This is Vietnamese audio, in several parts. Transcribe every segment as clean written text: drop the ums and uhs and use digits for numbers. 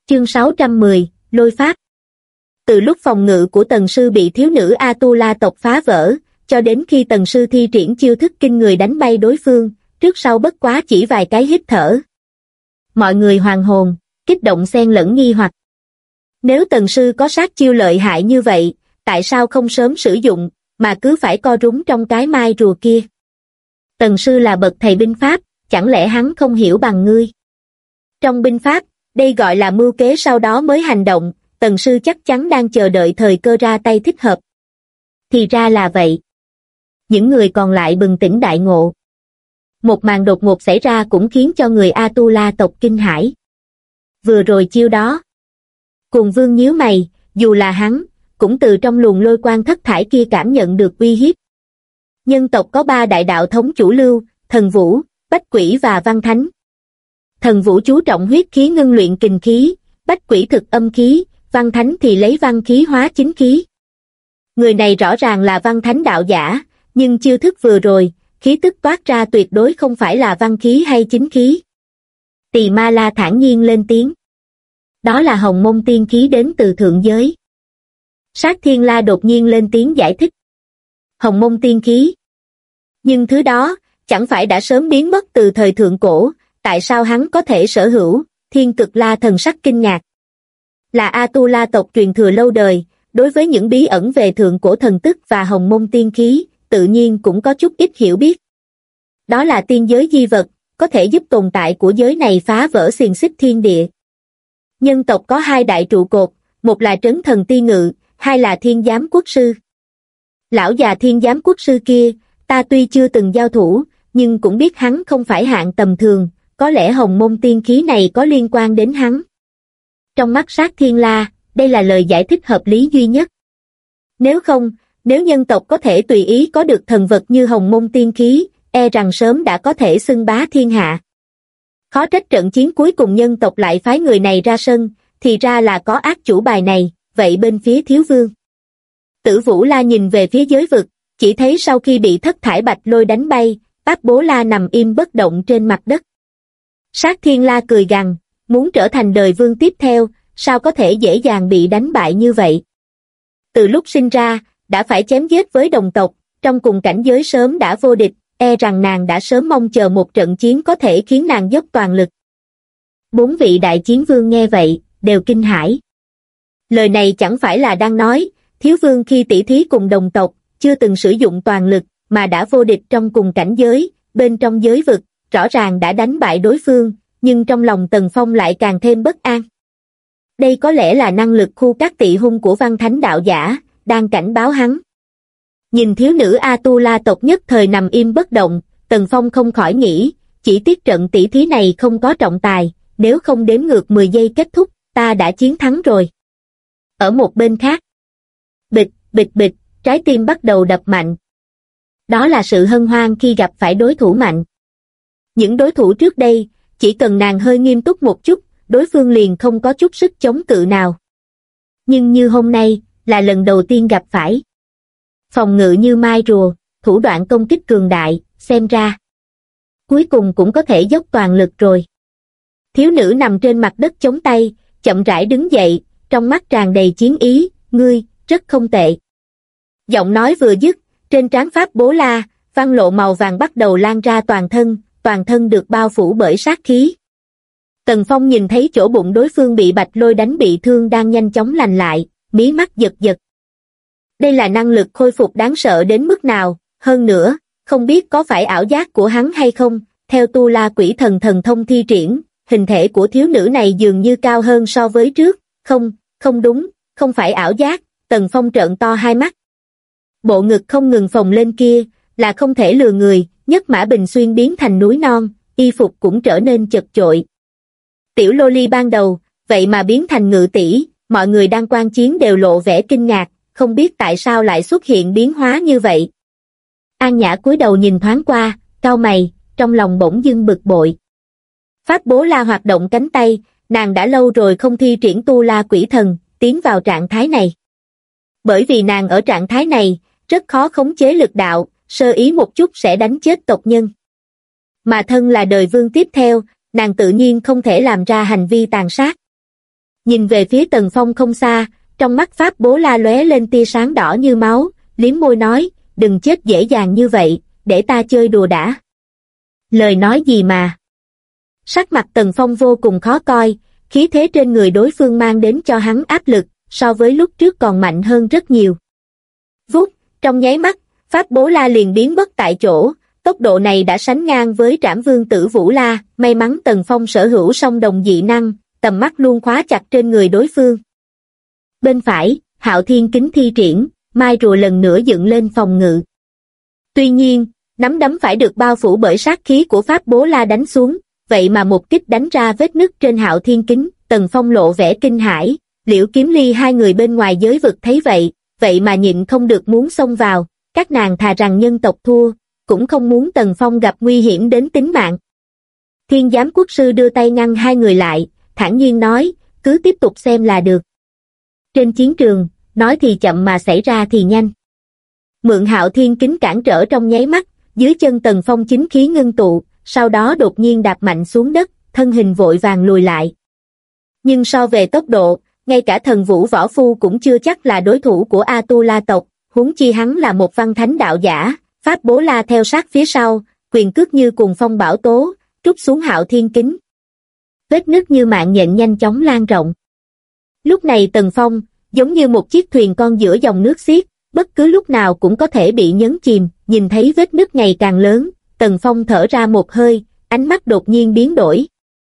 Chương 610, Lôi Pháp. Từ lúc phòng ngự của tần sư bị thiếu nữ Atula tộc phá vỡ, cho đến khi tần sư thi triển chiêu thức kinh người đánh bay đối phương, trước sau bất quá chỉ vài cái hít thở. Mọi người hoàn hồn, kích động xen lẫn nghi hoặc. Nếu tần sư có sát chiêu lợi hại như vậy, tại sao không sớm sử dụng, mà cứ phải co rúm trong cái mai rùa kia? Tần sư là bậc thầy binh pháp, chẳng lẽ hắn không hiểu bằng ngươi? Trong binh pháp, đây gọi là mưu kế sau đó mới hành động, tần sư chắc chắn đang chờ đợi thời cơ ra tay thích hợp. Thì ra là vậy. Những người còn lại bừng tỉnh đại ngộ. Một màn đột ngột xảy ra cũng khiến cho người Atula tộc kinh hãi. Vừa rồi chiêu đó, Cuồng Vương nhíu mày, dù là hắn, cũng từ trong luồng lôi quang thất thải kia cảm nhận được uy hiếp. Nhân tộc có 3 đại đạo thống chủ lưu, Thần Vũ, Bách Quỷ và Văn Thánh. Thần Vũ chú trọng huyết khí ngưng luyện kình khí, Bách Quỷ thực âm khí, Văn Thánh thì lấy văn khí hóa chính khí. Người này rõ ràng là Văn Thánh đạo giả, nhưng chiêu thức vừa rồi, khí tức toát ra tuyệt đối không phải là văn khí hay chính khí. Tỳ Ma La thản nhiên lên tiếng. Đó là hồng môn tiên khí đến từ thượng giới. Sát Thiên La đột nhiên lên tiếng giải thích. Hồng môn tiên khí. Nhưng thứ đó, chẳng phải đã sớm biến mất từ thời thượng cổ, tại sao hắn có thể sở hữu? Thiên Cực La thần sắc kinh ngạc. Là Atula tộc truyền thừa lâu đời, đối với những bí ẩn về thượng cổ thần tức và hồng môn tiên khí, tự nhiên cũng có chút ít hiểu biết. Đó là tiên giới di vật, có thể giúp tồn tại của giới này phá vỡ xiềng xích thiên địa. Nhân tộc có 2 đại trụ cột, một là Trấn Thần Ti Ngự, 2 là Thiên Giám Quốc Sư. Lão già Thiên Giám Quốc Sư kia, ta tuy chưa từng giao thủ, nhưng cũng biết hắn không phải hạng tầm thường, có lẽ hồng môn tiên khí này có liên quan đến hắn. Trong mắt Sát Thiên La, đây là lời giải thích hợp lý duy nhất. Nếu không, nếu nhân tộc có thể tùy ý có được thần vật như hồng môn tiên khí, e rằng sớm đã có thể xưng bá thiên hạ. Khó trách trận chiến cuối cùng nhân tộc lại phái người này ra sân, thì ra là có ác chủ bài này, vậy bên phía thiếu vương. Tử Vũ La nhìn về phía giới vực, chỉ thấy sau khi bị thất thải bạch lôi đánh bay, Bác Bố La nằm im bất động trên mặt đất. Sát Thiên La cười gằn, muốn trở thành đời vương tiếp theo, sao có thể dễ dàng bị đánh bại như vậy? Từ lúc sinh ra, đã phải chém giết với đồng tộc, trong cùng cảnh giới sớm đã vô địch, e rằng nàng đã sớm mong chờ một trận chiến có thể khiến nàng dốc toàn lực. 4 vị đại chiến vương nghe vậy, đều kinh hãi. Lời này chẳng phải là đang nói, thiếu vương khi tỷ thí cùng đồng tộc, chưa từng sử dụng toàn lực, mà đã vô địch trong cùng cảnh giới, bên trong giới vực, rõ ràng đã đánh bại đối phương, nhưng trong lòng Tần Phong lại càng thêm bất an. Đây có lẽ là năng lực khu các tị hung của Văn Thánh đạo giả, đang cảnh báo hắn. Nhìn thiếu nữ Atula tộc nhất thời nằm im bất động, Tần Phong không khỏi nghĩ, chỉ tiếc trận tỷ thí này không có trọng tài, nếu không đếm ngược 10 giây kết thúc, ta đã chiến thắng rồi. Ở một bên khác, bịch, bịch bịch, trái tim bắt đầu đập mạnh. Đó là sự hân hoan khi gặp phải đối thủ mạnh. Những đối thủ trước đây, chỉ cần nàng hơi nghiêm túc một chút, đối phương liền không có chút sức chống cự nào. Nhưng như hôm nay, là lần đầu tiên gặp phải. Phòng ngự như mai rùa, thủ đoạn công kích cường đại, xem ra cuối cùng cũng có thể dốc toàn lực rồi. Thiếu nữ nằm trên mặt đất chống tay, chậm rãi đứng dậy, trong mắt tràn đầy chiến ý, ngươi, rất không tệ. Giọng nói vừa dứt, trên trán Pháp Bố La, văn lộ màu vàng bắt đầu lan ra toàn thân được bao phủ bởi sát khí. Tần Phong nhìn thấy chỗ bụng đối phương bị bạch lôi đánh bị thương đang nhanh chóng lành lại, mí mắt giật giật. Đây là năng lực khôi phục đáng sợ đến mức nào, hơn nữa, không biết có phải ảo giác của hắn hay không, theo Tu La Quỷ Thần thần thông thi triển, hình thể của thiếu nữ này dường như cao hơn so với trước, không đúng, không phải ảo giác, Tần Phong trợn to hai mắt. Bộ ngực không ngừng phồng lên kia, là không thể lừa người, Nhất Mã Bình Xuyên biến thành núi non, y phục cũng trở nên chật chội. Tiểu lô ly ban đầu, vậy mà biến thành ngự tỷ, mọi người đang quan chiến đều lộ vẻ kinh ngạc, không biết tại sao lại xuất hiện biến hóa như vậy. An Nhã cúi đầu nhìn thoáng qua, cau mày, trong lòng bỗng dưng bực bội. Pháp Bố La hoạt động cánh tay, nàng đã lâu rồi không thi triển Tu La Quỷ Thần, tiến vào trạng thái này. Bởi vì nàng ở trạng thái này, rất khó khống chế lực đạo, sơ ý một chút sẽ đánh chết tộc nhân. Mà thân là đời vương tiếp theo, nàng tự nhiên không thể làm ra hành vi tàn sát. nhìn về phía Tần Phong không xa, trong mắt Pháp Bố La lóe lên tia sáng đỏ như máu, liếm môi nói, đừng chết dễ dàng như vậy, để ta chơi đùa đã. Lời nói gì mà? Sắc mặt Tần Phong vô cùng khó coi, khí thế trên người đối phương mang đến cho hắn áp lực, so với lúc trước còn mạnh hơn rất nhiều. Vút, trong nháy mắt, Pháp Bố La liền biến mất tại chỗ, tốc độ này đã sánh ngang với Trảm Vương Tử Vũ La, may mắn Tần Phong sở hữu song đồng dị năng, tầm mắt luôn khóa chặt trên người đối phương. Bên phải, Hạo Thiên Kính thi triển, mai rùa lần nữa dựng lên phòng ngự. Tuy nhiên, nắm đấm phải được bao phủ bởi sát khí của Pháp Bố La đánh xuống, vậy mà một kích đánh ra vết nứt trên Hạo Thiên Kính. Tần Phong lộ vẻ kinh hãi, Liễu Kiếm Ly hai người bên ngoài giới vực thấy vậy mà nhịn không được muốn xông vào, các nàng thà rằng nhân tộc thua, cũng không muốn Tần Phong gặp nguy hiểm đến tính mạng. Thiên Giám Quốc Sư đưa tay ngăn hai người lại, thản nhiên nói, cứ tiếp tục xem là được. Trên chiến trường, nói thì chậm mà xảy ra thì nhanh. Mượn Hạo Thiên Kính cản trở trong nháy mắt, dưới chân Tần Phong chính khí ngưng tụ, sau đó đột nhiên đạp mạnh xuống đất, thân hình vội vàng lùi lại. Nhưng so về tốc độ, ngay cả thần vũ võ phu cũng chưa chắc là đối thủ của A-tu-la tộc, huống chi hắn là một văn thánh đạo giả. Pháp Bố La theo sát phía sau, quyền cước như cuồng phong bão tố, trút xuống Hạo Thiên Kính. Vết nứt như mạng nhện nhanh chóng lan rộng. Lúc này Tần Phong, giống như một chiếc thuyền con giữa dòng nước xiết, bất cứ lúc nào cũng có thể bị nhấn chìm. Nhìn thấy vết nứt ngày càng lớn, Tần Phong thở ra một hơi, ánh mắt đột nhiên biến đổi.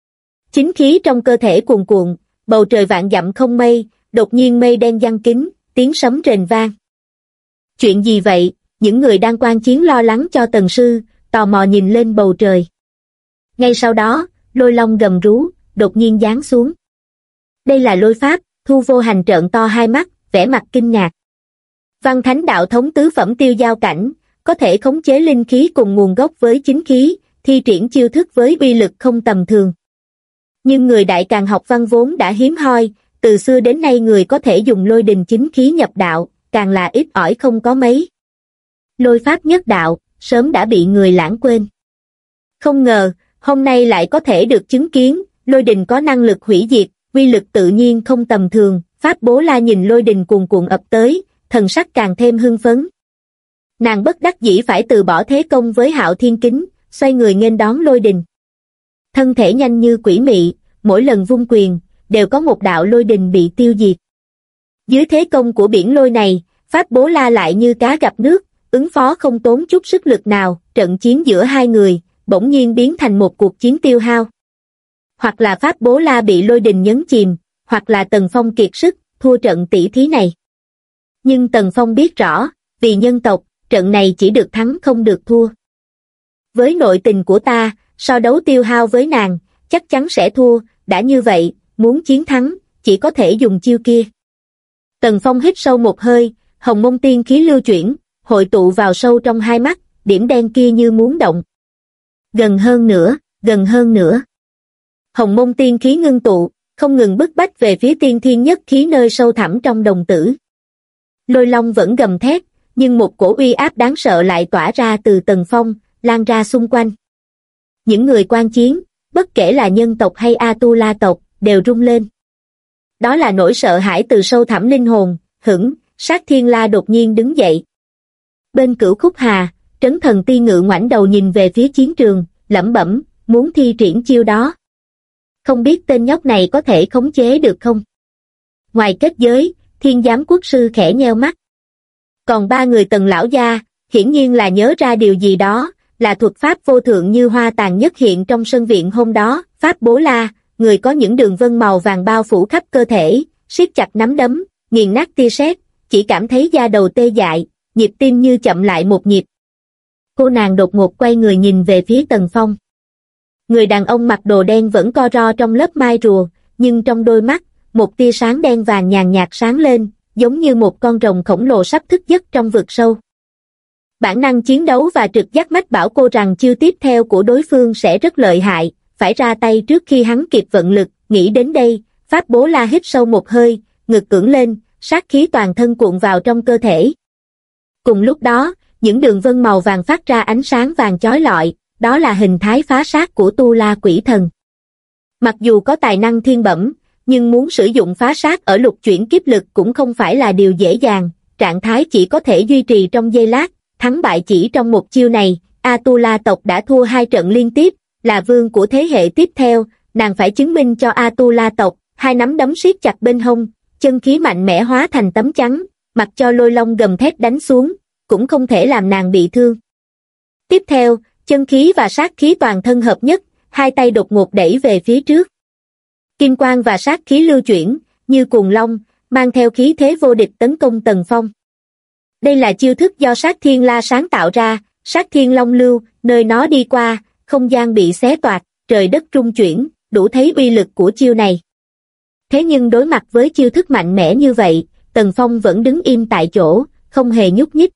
Chính khí trong cơ thể cuồn cuộn, bầu trời vạn dặm không mây, đột nhiên mây đen giăng kín, tiếng sấm rền vang. Chuyện gì vậy? Những người đang quan chiến lo lắng cho Tần Sư, tò mò nhìn lên bầu trời. Ngay sau đó, Lôi Long gầm rú, đột nhiên giáng xuống. Đây là lôi pháp. Thu Vô Hành trợn to hai mắt, vẻ mặt kinh ngạc. Văn thánh đạo thống tứ phẩm tiêu giao cảnh, có thể khống chế linh khí cùng nguồn gốc với chính khí, thi triển chiêu thức với uy lực không tầm thường. Nhưng người đại càn học văn vốn đã hiếm hoi, từ xưa đến nay người có thể dùng lôi đình chính khí nhập đạo, càng là ít ỏi không có mấy. Lôi pháp nhất đạo, sớm đã bị người lãng quên. Không ngờ, hôm nay lại có thể được chứng kiến, lôi đình có năng lực hủy diệt, uy lực tự nhiên không tầm thường. Pháp Bố La nhìn lôi đình cuồn cuộn ập tới, thần sắc càng thêm hưng phấn. Nàng bất đắc dĩ phải từ bỏ thế công với Hạo Thiên Kính, xoay người nghênh đón lôi đình. Thân thể nhanh như quỷ mị, mỗi lần vung quyền, đều có một đạo lôi đình bị tiêu diệt. Dưới thế công của biển lôi này, Pháp Bố La lại như cá gặp nước, ứng phó không tốn chút sức lực nào. Trận chiến giữa hai người, bỗng nhiên biến thành một cuộc chiến tiêu hao. Hoặc là Pháp Bố La bị lôi đình nhấn chìm, hoặc là Tần Phong kiệt sức, thua trận tỷ thí này. Nhưng Tần Phong biết rõ, vì nhân tộc, trận này chỉ được thắng không được thua. Với nội tình của ta, so đấu tiêu hao với nàng, chắc chắn sẽ thua, đã như vậy, muốn chiến thắng, chỉ có thể dùng chiêu kia. Tần Phong hít sâu một hơi, hồng mông tiên khí lưu chuyển, hội tụ vào sâu trong hai mắt, điểm đen kia như muốn động. Gần hơn nữa, gần hơn nữa. Hồng mông tiên khí ngưng tụ, không ngừng bức bách về phía tiên thiên nhất khí nơi sâu thẳm trong đồng tử. Lôi Long vẫn gầm thét, nhưng một cổ uy áp đáng sợ lại tỏa ra từ Tần Phong, lan ra xung quanh. Những người quan chiến, bất kể là nhân tộc hay A-tu-la tộc, đều rung lên. Đó là nỗi sợ hãi từ sâu thẳm linh hồn. Hửng, Sát Thiên La đột nhiên đứng dậy. Bên Cửu Khúc Hà, Trấn Thần Ti Ngự ngoảnh đầu nhìn về phía chiến trường, lẩm bẩm, muốn thi triển chiêu đó. Không biết tên nhóc này có thể khống chế được không? Ngoài kết giới, Thiên Giám Quốc Sư khẽ nheo mắt. Còn ba người Tần lão gia, hiển nhiên là nhớ ra điều gì đó, là thuật pháp vô thượng như hoa tàn nhất hiện trong sân viện hôm đó. Pháp Bố La, người có những đường vân màu vàng bao phủ khắp cơ thể, siết chặt nắm đấm, nghiền nát tia sét, chỉ cảm thấy da đầu tê dại, nhịp tim như chậm lại một nhịp. Cô nàng đột ngột quay người nhìn về phía Tần Phong. Người đàn ông mặc đồ đen vẫn co ro trong lớp mai rùa, nhưng trong đôi mắt, một tia sáng đen vàng nhàn nhạt sáng lên, giống như một con rồng khổng lồ sắp thức giấc trong vực sâu. Bản năng chiến đấu và trực giác mách bảo cô rằng chiêu tiếp theo của đối phương sẽ rất lợi hại, phải ra tay trước khi hắn kịp vận lực. Nghĩ đến đây, Pháp Bố La hít sâu một hơi, ngực cưỡng lên, sát khí toàn thân cuộn vào trong cơ thể. Cùng lúc đó, những đường vân màu vàng phát ra ánh sáng vàng chói lọi, đó là hình thái phá sát của Tu La Quỷ Thần. Mặc dù có tài năng thiên bẩm, nhưng muốn sử dụng phá sát ở lục chuyển kiếp lực cũng không phải là điều dễ dàng, trạng thái chỉ có thể duy trì trong giây lát, thắng bại chỉ trong một chiêu này. Atula tộc đã thua 2 trận liên tiếp, là vương của thế hệ tiếp theo, nàng phải chứng minh cho Atula tộc. Hai nắm đấm siết chặt bên hông, chân khí mạnh mẽ hóa thành tấm chắn, mặc cho Lôi Long gầm thét đánh xuống, cũng không thể làm nàng bị thương. Tiếp theo, chân khí và sát khí toàn thân hợp nhất, hai tay đột ngột đẩy về phía trước. Kim quang và sát khí lưu chuyển, như cuồng long, mang theo khí thế vô địch tấn công Tần Phong. Đây là chiêu thức do Sát Thiên La sáng tạo ra, Sát Thiên Long Lưu, nơi nó đi qua, không gian bị xé toạc, trời đất rung chuyển, đủ thấy uy lực của chiêu này. Thế nhưng đối mặt với chiêu thức mạnh mẽ như vậy, Tần Phong vẫn đứng im tại chỗ, không hề nhúc nhích.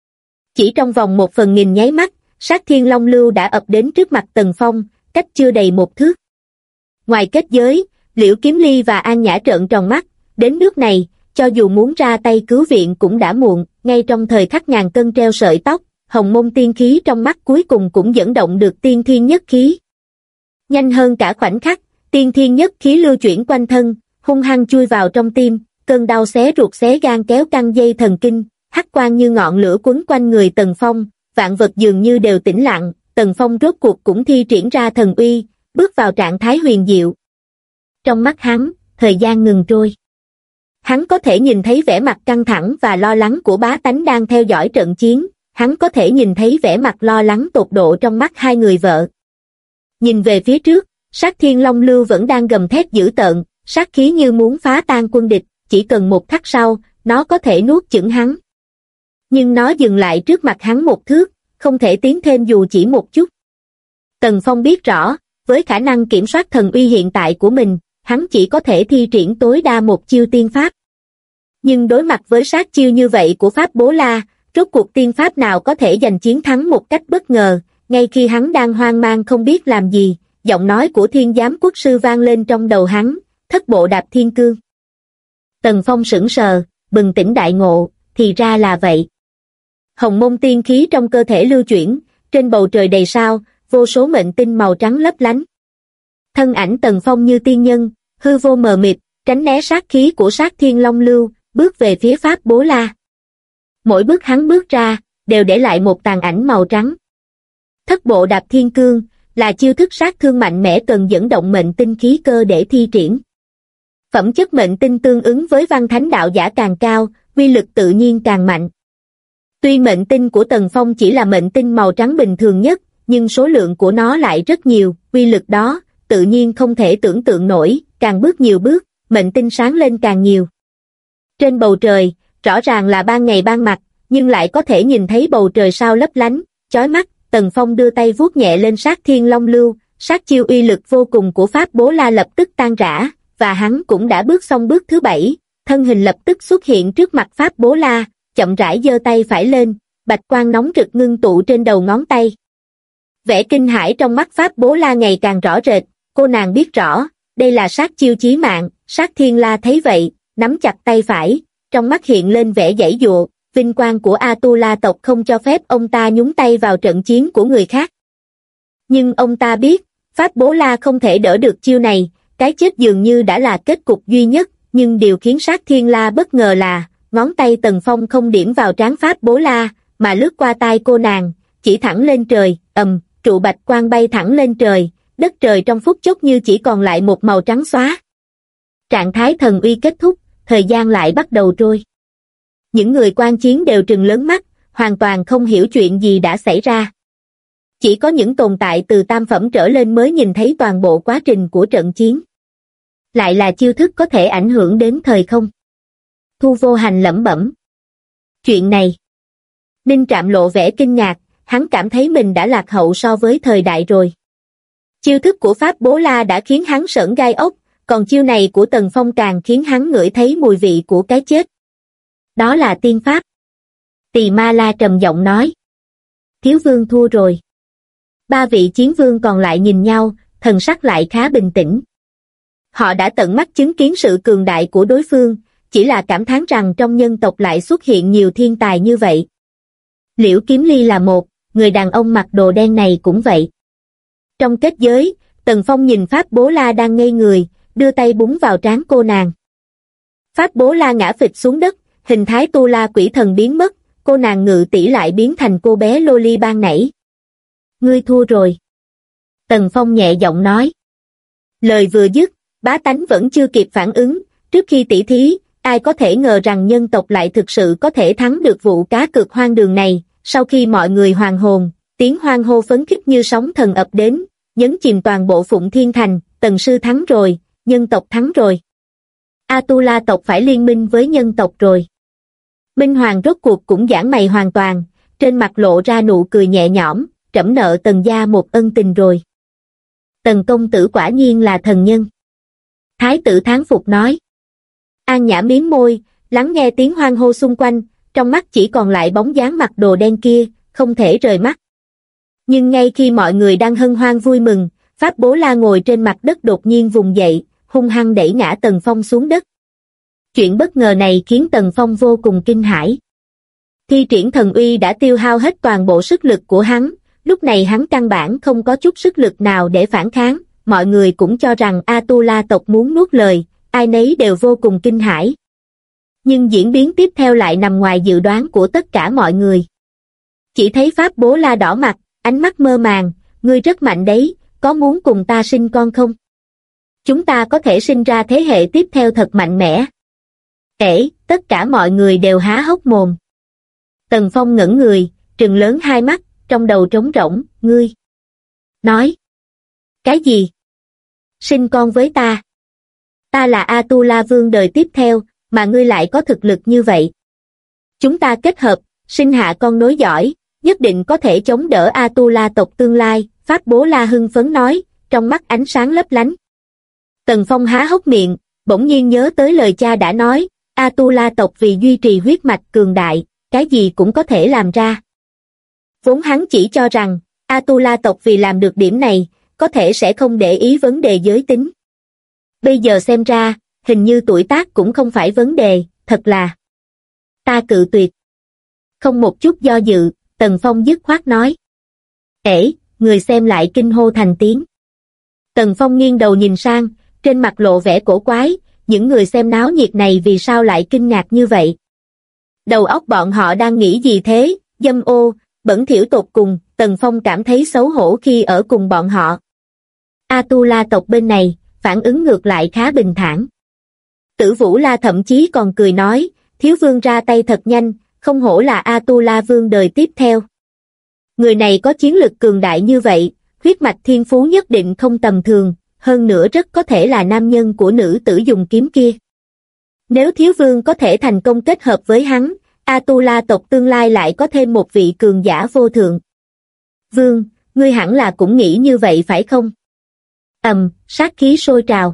Chỉ trong vòng 1/1000 nháy mắt, Sát Thiên Long Lưu đã ập đến trước mặt Tần Phong, cách chưa đầy 1 thước. Ngoài kết giới, Liễu Kiếm Ly và An Nhã trợn tròn mắt, đến nước này, cho dù muốn ra tay cứu viện cũng đã muộn, ngay trong thời khắc ngàn cân treo sợi tóc, hồng môn tiên khí trong mắt cuối cùng cũng dẫn động được tiên thiên nhất khí. Nhanh hơn cả khoảnh khắc, tiên thiên nhất khí lưu chuyển quanh thân, hung hăng chui vào trong tim, cơn đau xé ruột xé gan kéo căng dây thần kinh, hắc quang như ngọn lửa quấn quanh người Tần Phong, vạn vật dường như đều tĩnh lặng, Tần Phong rốt cuộc cũng thi triển ra thần uy, bước vào trạng thái huyền diệu. Trong mắt hắn, thời gian ngừng trôi. Hắn có thể nhìn thấy vẻ mặt căng thẳng và lo lắng của bá tánh đang theo dõi trận chiến, hắn có thể nhìn thấy vẻ mặt lo lắng tột độ trong mắt hai người vợ. Nhìn về phía trước, Sát Thiên Long Lưu vẫn đang gầm thét dữ tợn, sát khí như muốn phá tan quân địch, chỉ cần một khắc sau, nó có thể nuốt chửng hắn. Nhưng nó dừng lại trước mặt hắn 1 thước, không thể tiến thêm dù chỉ một chút. Tần Phong biết rõ, với khả năng kiểm soát thần uy hiện tại của mình, hắn chỉ có thể thi triển tối đa một chiêu tiên pháp. Nhưng đối mặt với sát chiêu như vậy của Pháp Bố La, rốt cuộc tiên pháp nào có thể giành chiến thắng một cách bất ngờ, ngay khi hắn đang hoang mang không biết làm gì, giọng nói của Thiên Giám Quốc Sư vang lên trong đầu hắn, Thất Bộ Đạp Thiên Cương. Tần Phong sững sờ, bừng tỉnh đại ngộ, thì ra là vậy. Hồng môn tiên khí trong cơ thể lưu chuyển, trên bầu trời đầy sao, vô số mệnh tinh màu trắng lấp lánh. Thân ảnh Tần Phong như tiên nhân, hư vô mờ mịt, tránh né sát khí của Sát Thiên Long Lưu, bước về phía Pháp Bố La. Mỗi bước hắn bước ra, đều để lại một tàn ảnh màu trắng. Thất Bộ Đạp Thiên Cương là chiêu thức sát thương mạnh mẽ cần dẫn động mệnh tinh khí cơ để thi triển. Phẩm chất mệnh tinh tương ứng với văn thánh đạo giả càng cao, uy lực tự nhiên càng mạnh. Tuy mệnh tinh của Tần Phong chỉ là mệnh tinh màu trắng bình thường nhất, nhưng số lượng của nó lại rất nhiều, uy lực đó, tự nhiên không thể tưởng tượng nổi, càng bước nhiều bước, mệnh tinh sáng lên càng nhiều. Trên bầu trời, rõ ràng là ban ngày ban mặt, nhưng lại có thể nhìn thấy bầu trời sao lấp lánh, chói mắt. Tần Phong đưa tay vuốt nhẹ lên Sát Thiên Long Lưu, sát chiêu uy lực vô cùng của Pháp Bố La lập tức tan rã, và hắn cũng đã bước xong bước thứ 7, thân hình lập tức xuất hiện trước mặt Pháp Bố La, chậm rãi giơ tay phải lên, bạch quang nóng rực ngưng tụ trên đầu ngón tay. Vẻ kinh hãi trong mắt Pháp Bố La ngày càng rõ rệt, cô nàng biết rõ, đây là sát chiêu chí mạng. Sát Thiên La thấy vậy, nắm chặt tay phải, trong mắt hiện lên vẻ giãy giụa. Vinh quang của Atula tộc không cho phép ông ta nhúng tay vào trận chiến của người khác. Nhưng ông ta biết, Pháp Bố La không thể đỡ được chiêu này, cái chết dường như đã là kết cục duy nhất, nhưng điều khiến Sát Thiên La bất ngờ là, ngón tay Tần Phong không điểm vào trán Pháp Bố La, mà lướt qua tai cô nàng, chỉ thẳng lên trời, trụ bạch quang bay thẳng lên trời, đất trời trong phút chốc như chỉ còn lại một màu trắng xóa. Trạng thái thần uy kết thúc, thời gian lại bắt đầu trôi. Những người quan chiến đều trừng lớn mắt, hoàn toàn không hiểu chuyện gì đã xảy ra. Chỉ có những tồn tại từ tam phẩm trở lên mới nhìn thấy toàn bộ quá trình của trận chiến. Lại là chiêu thức có thể ảnh hưởng đến thời không. Thu Vô Hành lẩm bẩm. Chuyện này. Ninh Trạm lộ vẻ kinh ngạc, hắn cảm thấy mình đã lạc hậu so với thời đại rồi. Chiêu thức của Pháp Bố La đã khiến hắn sởn gai ốc, còn chiêu này của Tần Phong càng khiến hắn ngửi thấy mùi vị của cái chết. Đó là tiên pháp. Tỳ Ma La trầm giọng nói. Thiếu vương thua rồi. 3 vị chiến vương còn lại nhìn nhau, thần sắc lại khá bình tĩnh. Họ đã tận mắt chứng kiến sự cường đại của đối phương, chỉ là cảm thán rằng trong nhân tộc lại xuất hiện nhiều thiên tài như vậy. Liễu Kiếm Ly là một, người đàn ông mặc đồ đen này cũng vậy. Trong kết giới, Tần Phong nhìn Pháp Bố La đang ngây người, đưa tay búng vào trán cô nàng. Pháp Bố La ngã phịch xuống đất, hình thái Tu La quỷ thần biến mất, cô nàng Ngự tỷ lại biến thành cô bé Loli ban nãy. Ngươi thua rồi. Tần Phong nhẹ giọng nói. Lời vừa dứt, bá tánh vẫn chưa kịp phản ứng, trước khi tỷ thí, ai có thể ngờ rằng nhân tộc lại thực sự có thể thắng được vụ cá cược hoang đường này. Sau khi mọi người hoàn hồn, tiếng hoan hô phấn khích như sóng thần ập đến, nhấn chìm toàn bộ Phụng Thiên Thành. Tần sư thắng rồi, nhân tộc thắng rồi. Atula tộc phải liên minh với nhân tộc rồi. Minh Hoàng rốt cuộc cũng giãn mày hoàn toàn, trên mặt lộ ra nụ cười nhẹ nhõm, trẫm nợ Tần gia một ân tình rồi. Tần công tử quả nhiên là thần nhân. Thái tử thán phục nói. An Nhã mím môi, lắng nghe tiếng hoan hô xung quanh, trong mắt chỉ còn lại bóng dáng mặc đồ đen kia, không thể rời mắt. Nhưng ngay khi mọi người đang hân hoan vui mừng, Pháp Bố La ngồi trên mặt đất đột nhiên vùng dậy, hung hăng đẩy ngã Tần Phong xuống đất. Chuyện bất ngờ này khiến Tần Phong vô cùng kinh hãi. Thi triển thần uy đã tiêu hao hết toàn bộ sức lực của hắn, lúc này hắn căn bản không có chút sức lực nào để phản kháng, mọi người cũng cho rằng Atula tộc muốn nuốt lời, ai nấy đều vô cùng kinh hãi. Nhưng diễn biến tiếp theo lại nằm ngoài dự đoán của tất cả mọi người. Chỉ thấy Pháp Bố La đỏ mặt, ánh mắt mơ màng, ngươi rất mạnh đấy, có muốn cùng ta sinh con không? Chúng ta có thể sinh ra thế hệ tiếp theo thật mạnh mẽ. Tất cả mọi người đều há hốc mồm. Tần Phong ngẩn người, trừng lớn hai mắt, trong đầu trống rỗng, ngươi. Nói. Cái gì? Sinh con với ta. Ta là Atula vương đời tiếp theo, mà ngươi lại có thực lực như vậy. Chúng ta kết hợp, sinh hạ con nối giỏi, nhất định có thể chống đỡ Atula tộc tương lai, Pháp Bố La hưng phấn nói, trong mắt ánh sáng lấp lánh. Tần Phong há hốc miệng, bỗng nhiên nhớ tới lời cha đã nói, Atula tộc vì duy trì huyết mạch cường đại, cái gì cũng có thể làm ra. Vốn hắn chỉ cho rằng, Atula tộc vì làm được điểm này, có thể sẽ không để ý vấn đề giới tính. Bây giờ xem ra, hình như tuổi tác cũng không phải vấn đề, thật là. Ta cự tuyệt. Không một chút do dự, Tần Phong dứt khoát nói. Người xem lại kinh hô thành tiếng. Tần Phong nghiêng đầu nhìn sang, trên mặt lộ vẻ cổ quái, những người xem náo nhiệt này vì sao lại kinh ngạc như vậy? Đầu óc bọn họ đang nghĩ gì thế, dâm ô, bẩn thỉu tột cùng, Tần Phong cảm thấy xấu hổ khi ở cùng bọn họ. Atula tộc bên này, phản ứng ngược lại khá bình thản. Tử Vũ La thậm chí còn cười nói, thiếu vương ra tay thật nhanh, không hổ là Atula vương đời tiếp theo. Người này có chiến lực cường đại như vậy, huyết mạch thiên phú nhất định không tầm thường, hơn nữa rất có thể là nam nhân của nữ tử dùng kiếm kia. Nếu thiếu vương có thể thành công kết hợp với hắn, Atula tộc tương lai lại có thêm một vị cường giả vô thượng. Vương, ngươi hẳn là cũng nghĩ như vậy phải không? Sát khí sôi trào.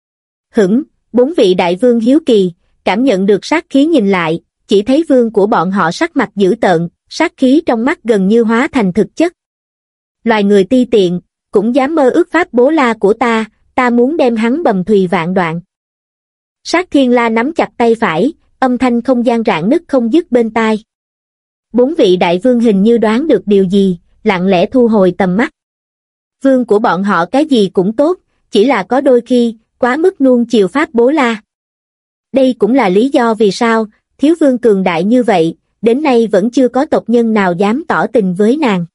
Bốn vị đại vương hiếu kỳ, cảm nhận được sát khí nhìn lại, chỉ thấy vương của bọn họ sắc mặt dữ tợn, sát khí trong mắt gần như hóa thành thực chất. Loài người ti tiện, cũng dám mơ ước Pháp Bố La của ta muốn đem hắn bầm thùy vạn đoạn. Sát Thiên La nắm chặt tay phải, âm thanh không gian rạn nứt không dứt bên tai. Bốn vị đại vương hình như đoán được điều gì, lặng lẽ thu hồi tầm mắt. Vương của bọn họ cái gì cũng tốt, chỉ là có đôi khi, quá mức nuông chiều Pháp Bố La. Đây cũng là lý do vì sao, thiếu vương cường đại như vậy, đến nay vẫn chưa có tộc nhân nào dám tỏ tình với nàng.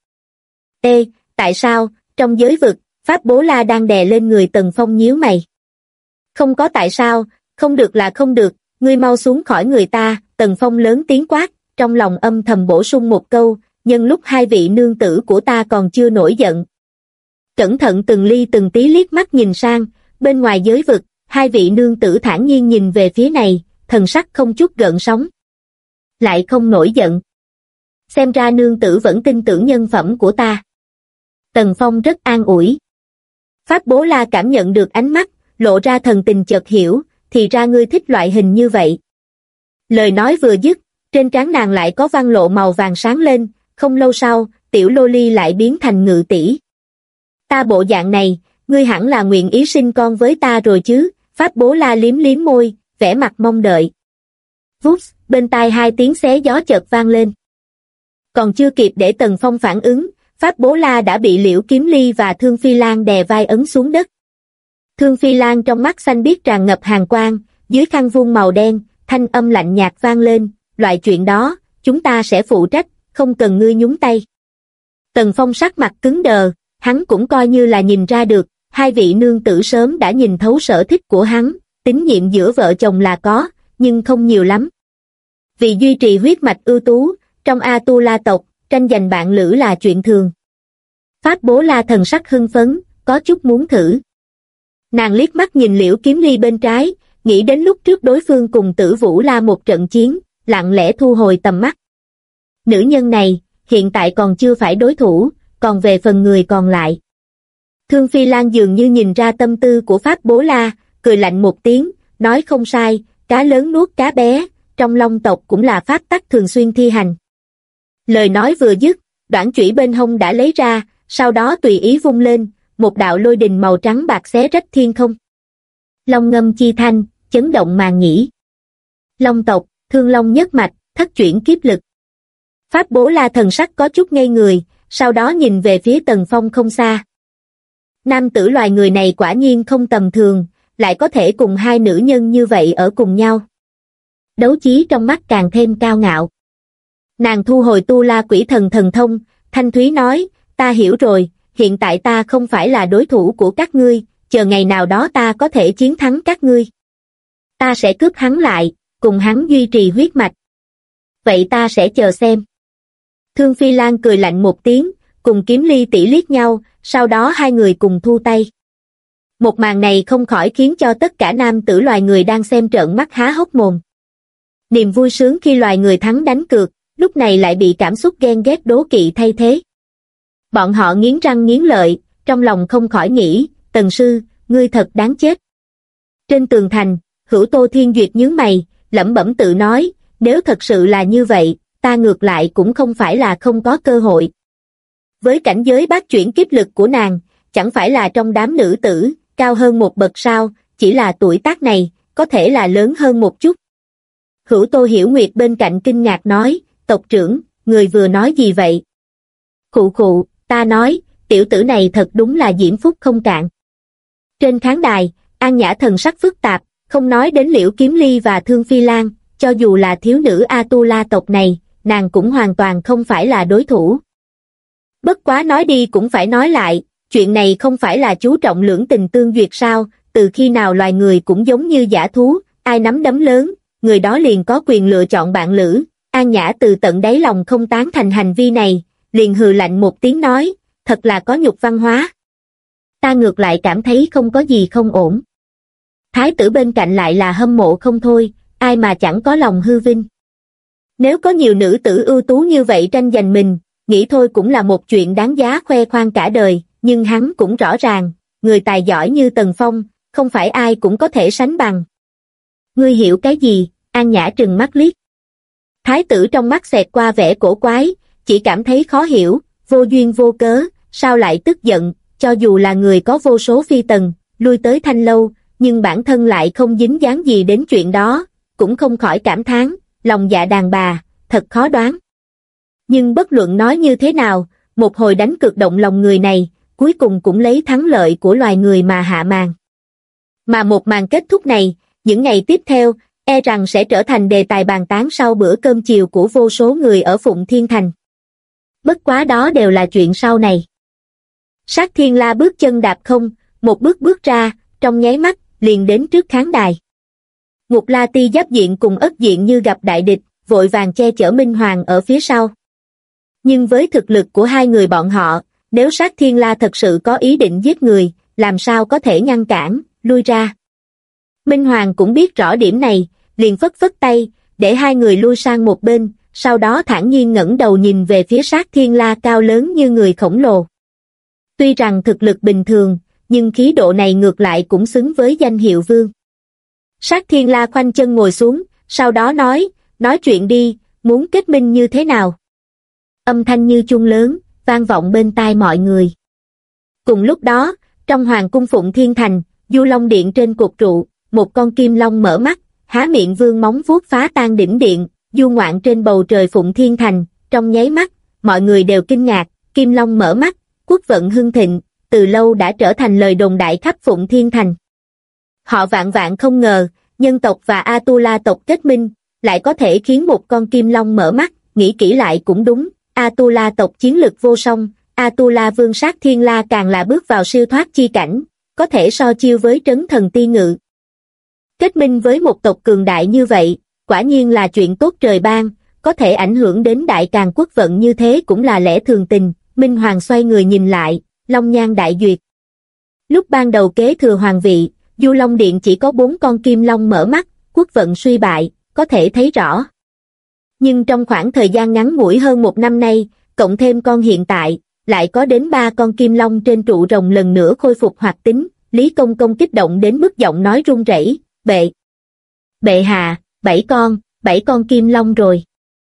Tại sao, trong giới vực, Pháp Bố La đang đè lên người Tần Phong nhíu mày. Không có tại sao, không được là không được, ngươi mau xuống khỏi người ta, Tần Phong lớn tiếng quát, trong lòng âm thầm bổ sung một câu, nhân lúc hai vị nương tử của ta còn chưa nổi giận. Cẩn thận từng ly từng tí liếc mắt nhìn sang, bên ngoài giới vực, hai vị nương tử thản nhiên nhìn về phía này, thần sắc không chút gợn sóng. Lại không nổi giận. Xem ra nương tử vẫn tin tưởng nhân phẩm của ta. Tần Phong rất an ủi. Pháp Bố La cảm nhận được ánh mắt, lộ ra thần tình chợt hiểu, thì ra ngươi thích loại hình như vậy. Lời nói vừa dứt, trên trán nàng lại có văn lộ màu vàng sáng lên, không lâu sau, tiểu Loli lại biến thành Ngự tỷ. Ta bộ dạng này, ngươi hẳn là nguyện ý sinh con với ta rồi chứ, Pháp Bố La liếm liếm môi, vẻ mặt mong đợi. Vút, bên tai hai tiếng xé gió chợt vang lên. Còn chưa kịp để Tần Phong phản ứng, Pháp Bố La đã bị Liễu Kiếm Ly và Thương Phi Lan đè vai ấn xuống đất. Thương Phi Lan trong mắt xanh biếc tràn ngập hàn quang, dưới khăn vuông màu đen, thanh âm lạnh nhạt vang lên, loại chuyện đó, chúng ta sẽ phụ trách, không cần ngươi nhúng tay. Tần Phong sắc mặt cứng đờ, hắn cũng coi như là nhìn ra được, hai vị nương tử sớm đã nhìn thấu sở thích của hắn, tín nhiệm giữa vợ chồng là có, nhưng không nhiều lắm. Vì duy trì huyết mạch ưu tú, trong A-tu-la tộc, tranh giành bạn lữ là chuyện thường. Pháp Bố La thần sắc hưng phấn, có chút muốn thử. Nàng liếc mắt nhìn Liễu Kiếm Ly bên trái, nghĩ đến lúc trước đối phương cùng Tử Vũ La một trận chiến, lặng lẽ thu hồi tầm mắt. Nữ nhân này, hiện tại còn chưa phải đối thủ, còn về phần người còn lại. Thương Phi Lan dường như nhìn ra tâm tư của Pháp Bố La, cười lạnh một tiếng, nói không sai, cá lớn nuốt cá bé, trong Long tộc cũng là pháp tắc thường xuyên thi hành. Lời nói vừa dứt, đoản chủy bên hông đã lấy ra, sau đó tùy ý vung lên, một đạo lôi đình màu trắng bạc xé rách thiên không. Long ngâm chi thanh, chấn động màn nhĩ. Long tộc, thương long nhất mạch, thất chuyển kiếp lực. Pháp Bố La thần sắc có chút ngây người, sau đó nhìn về phía Tần Phong không xa. Nam tử loài người này quả nhiên không tầm thường, lại có thể cùng hai nữ nhân như vậy ở cùng nhau. Đấu chí trong mắt càng thêm cao ngạo. Nàng thu hồi tu la quỷ thần thần thông, thanh thúy nói, ta hiểu rồi, hiện tại ta không phải là đối thủ của các ngươi, chờ ngày nào đó ta có thể chiến thắng các ngươi. Ta sẽ cướp hắn lại, cùng hắn duy trì huyết mạch. Vậy ta sẽ chờ xem. Thương Phi Lan cười lạnh một tiếng, cùng Kiếm Ly tỷ liếc nhau, sau đó hai người cùng thu tay. Một màn này không khỏi khiến cho tất cả nam tử loài người đang xem trợn mắt há hốc mồm. Niềm vui sướng khi loài người thắng đánh cược, lúc này lại bị cảm xúc ghen ghét đố kỵ thay thế. Bọn họ nghiến răng nghiến lợi, trong lòng không khỏi nghĩ, Tần sư, ngươi thật đáng chết. Trên tường thành, Hữu Tô Thiên Duyệt nhướng mày, lẩm bẩm tự nói, nếu thật sự là như vậy, ta ngược lại cũng không phải là không có cơ hội. Với cảnh giới bát chuyển kiếp lực của nàng, chẳng phải là trong đám nữ tử, cao hơn một bậc sao, chỉ là tuổi tác này, có thể là lớn hơn một chút. Hữu Tô Hiểu Nguyệt bên cạnh kinh ngạc nói, tộc trưởng, người vừa nói gì vậy? Khụ khụ, ta nói, tiểu tử này thật đúng là diễm phúc không cạn. Trên khán đài, An Nhã thần sắc phức tạp, không nói đến Liễu Kiếm Ly và Thương Phi Lan, cho dù là thiếu nữ A-tu-la tộc này, nàng cũng hoàn toàn không phải là đối thủ. Bất quá nói đi cũng phải nói lại, chuyện này không phải là chú trọng lưỡng tình tương duyệt sao, từ khi nào loài người cũng giống như dã thú, ai nắm đấm lớn, người đó liền có quyền lựa chọn bạn lữ. An Nhã từ tận đáy lòng không tán thành hành vi này, liền hừ lạnh một tiếng nói, thật là có nhục văn hóa. Ta ngược lại cảm thấy không có gì không ổn. Thái tử bên cạnh lại là hâm mộ không thôi, ai mà chẳng có lòng hư vinh. Nếu có nhiều nữ tử ưu tú như vậy tranh giành mình, nghĩ thôi cũng là một chuyện đáng giá khoe khoang cả đời, nhưng hắn cũng rõ ràng, người tài giỏi như Tần Phong, không phải ai cũng có thể sánh bằng. Ngươi hiểu cái gì? An Nhã trừng mắt liếc. Thái tử trong mắt xẹt qua vẻ cổ quái, chỉ cảm thấy khó hiểu, vô duyên vô cớ, sao lại tức giận, cho dù là người có vô số phi tần, lui tới Thanh Lâu, nhưng bản thân lại không dính dáng gì đến chuyện đó, cũng không khỏi cảm thán, lòng dạ đàn bà, thật khó đoán. Nhưng bất luận nói như thế nào, một hồi đánh cược động lòng người này, cuối cùng cũng lấy thắng lợi của loài người mà hạ màn. Mà một màn kết thúc này, những ngày tiếp theo, e rằng sẽ trở thành đề tài bàn tán sau bữa cơm chiều của vô số người ở Phụng Thiên Thành. Bất quá đó đều là chuyện sau này. Sát Thiên La bước chân đạp không, một bước bước ra, trong nháy mắt, liền đến trước khán đài. Ngục La Ti giáp diện cùng Ất Diện như gặp đại địch, vội vàng che chở Minh Hoàng ở phía sau. Nhưng với thực lực của hai người bọn họ, nếu Sát Thiên La thật sự có ý định giết người, làm sao có thể ngăn cản, lui ra. Minh Hoàng cũng biết rõ điểm này, liền phất phất tay, để hai người lui sang một bên, sau đó thản nhiên ngẩng đầu nhìn về phía Sát Thiên La cao lớn như người khổng lồ. Tuy rằng thực lực bình thường, nhưng khí độ này ngược lại cũng xứng với danh hiệu vương. Sát Thiên La khoanh chân ngồi xuống, sau đó nói chuyện đi, muốn kết minh như thế nào? Âm thanh như chuông lớn, vang vọng bên tai mọi người. Cùng lúc đó, trong Hoàng cung Phụng Thiên Thành, Du Long Điện trên cột trụ, một con kim long mở mắt, há miệng vươn móng vuốt phá tan đỉnh điện, du ngoạn trên bầu trời Phụng Thiên Thành, trong nháy mắt, mọi người đều kinh ngạc, kim long mở mắt, quốc vận hưng thịnh, từ lâu đã trở thành lời đồn đại khắp Phụng Thiên Thành. Họ vạn vạn không ngờ, nhân tộc và Atula tộc kết minh, lại có thể khiến một con kim long mở mắt, nghĩ kỹ lại cũng đúng, Atula tộc chiến lực vô song, Atula vương sát thiên la càng là bước vào siêu thoát chi cảnh, có thể so chiêu với trấn thần ti ngự. Kết minh với một tộc cường đại như vậy, quả nhiên là chuyện tốt trời ban, có thể ảnh hưởng đến đại càn quốc vận như thế cũng là lẽ thường tình. Minh Hoàng xoay người nhìn lại, Long Nhan đại duyệt. Lúc ban đầu kế thừa hoàng vị, Du Long Điện chỉ có 4 con kim long mở mắt, quốc vận suy bại, có thể thấy rõ. Nhưng trong khoảng thời gian ngắn ngủi hơn 1 năm nay, cộng thêm con hiện tại, lại có đến 3 con kim long trên trụ rồng lần nữa khôi phục hoạt tính. Lý Công Công kích động đến mức giọng nói run rẩy, bệ hạ, 7 con kim long rồi.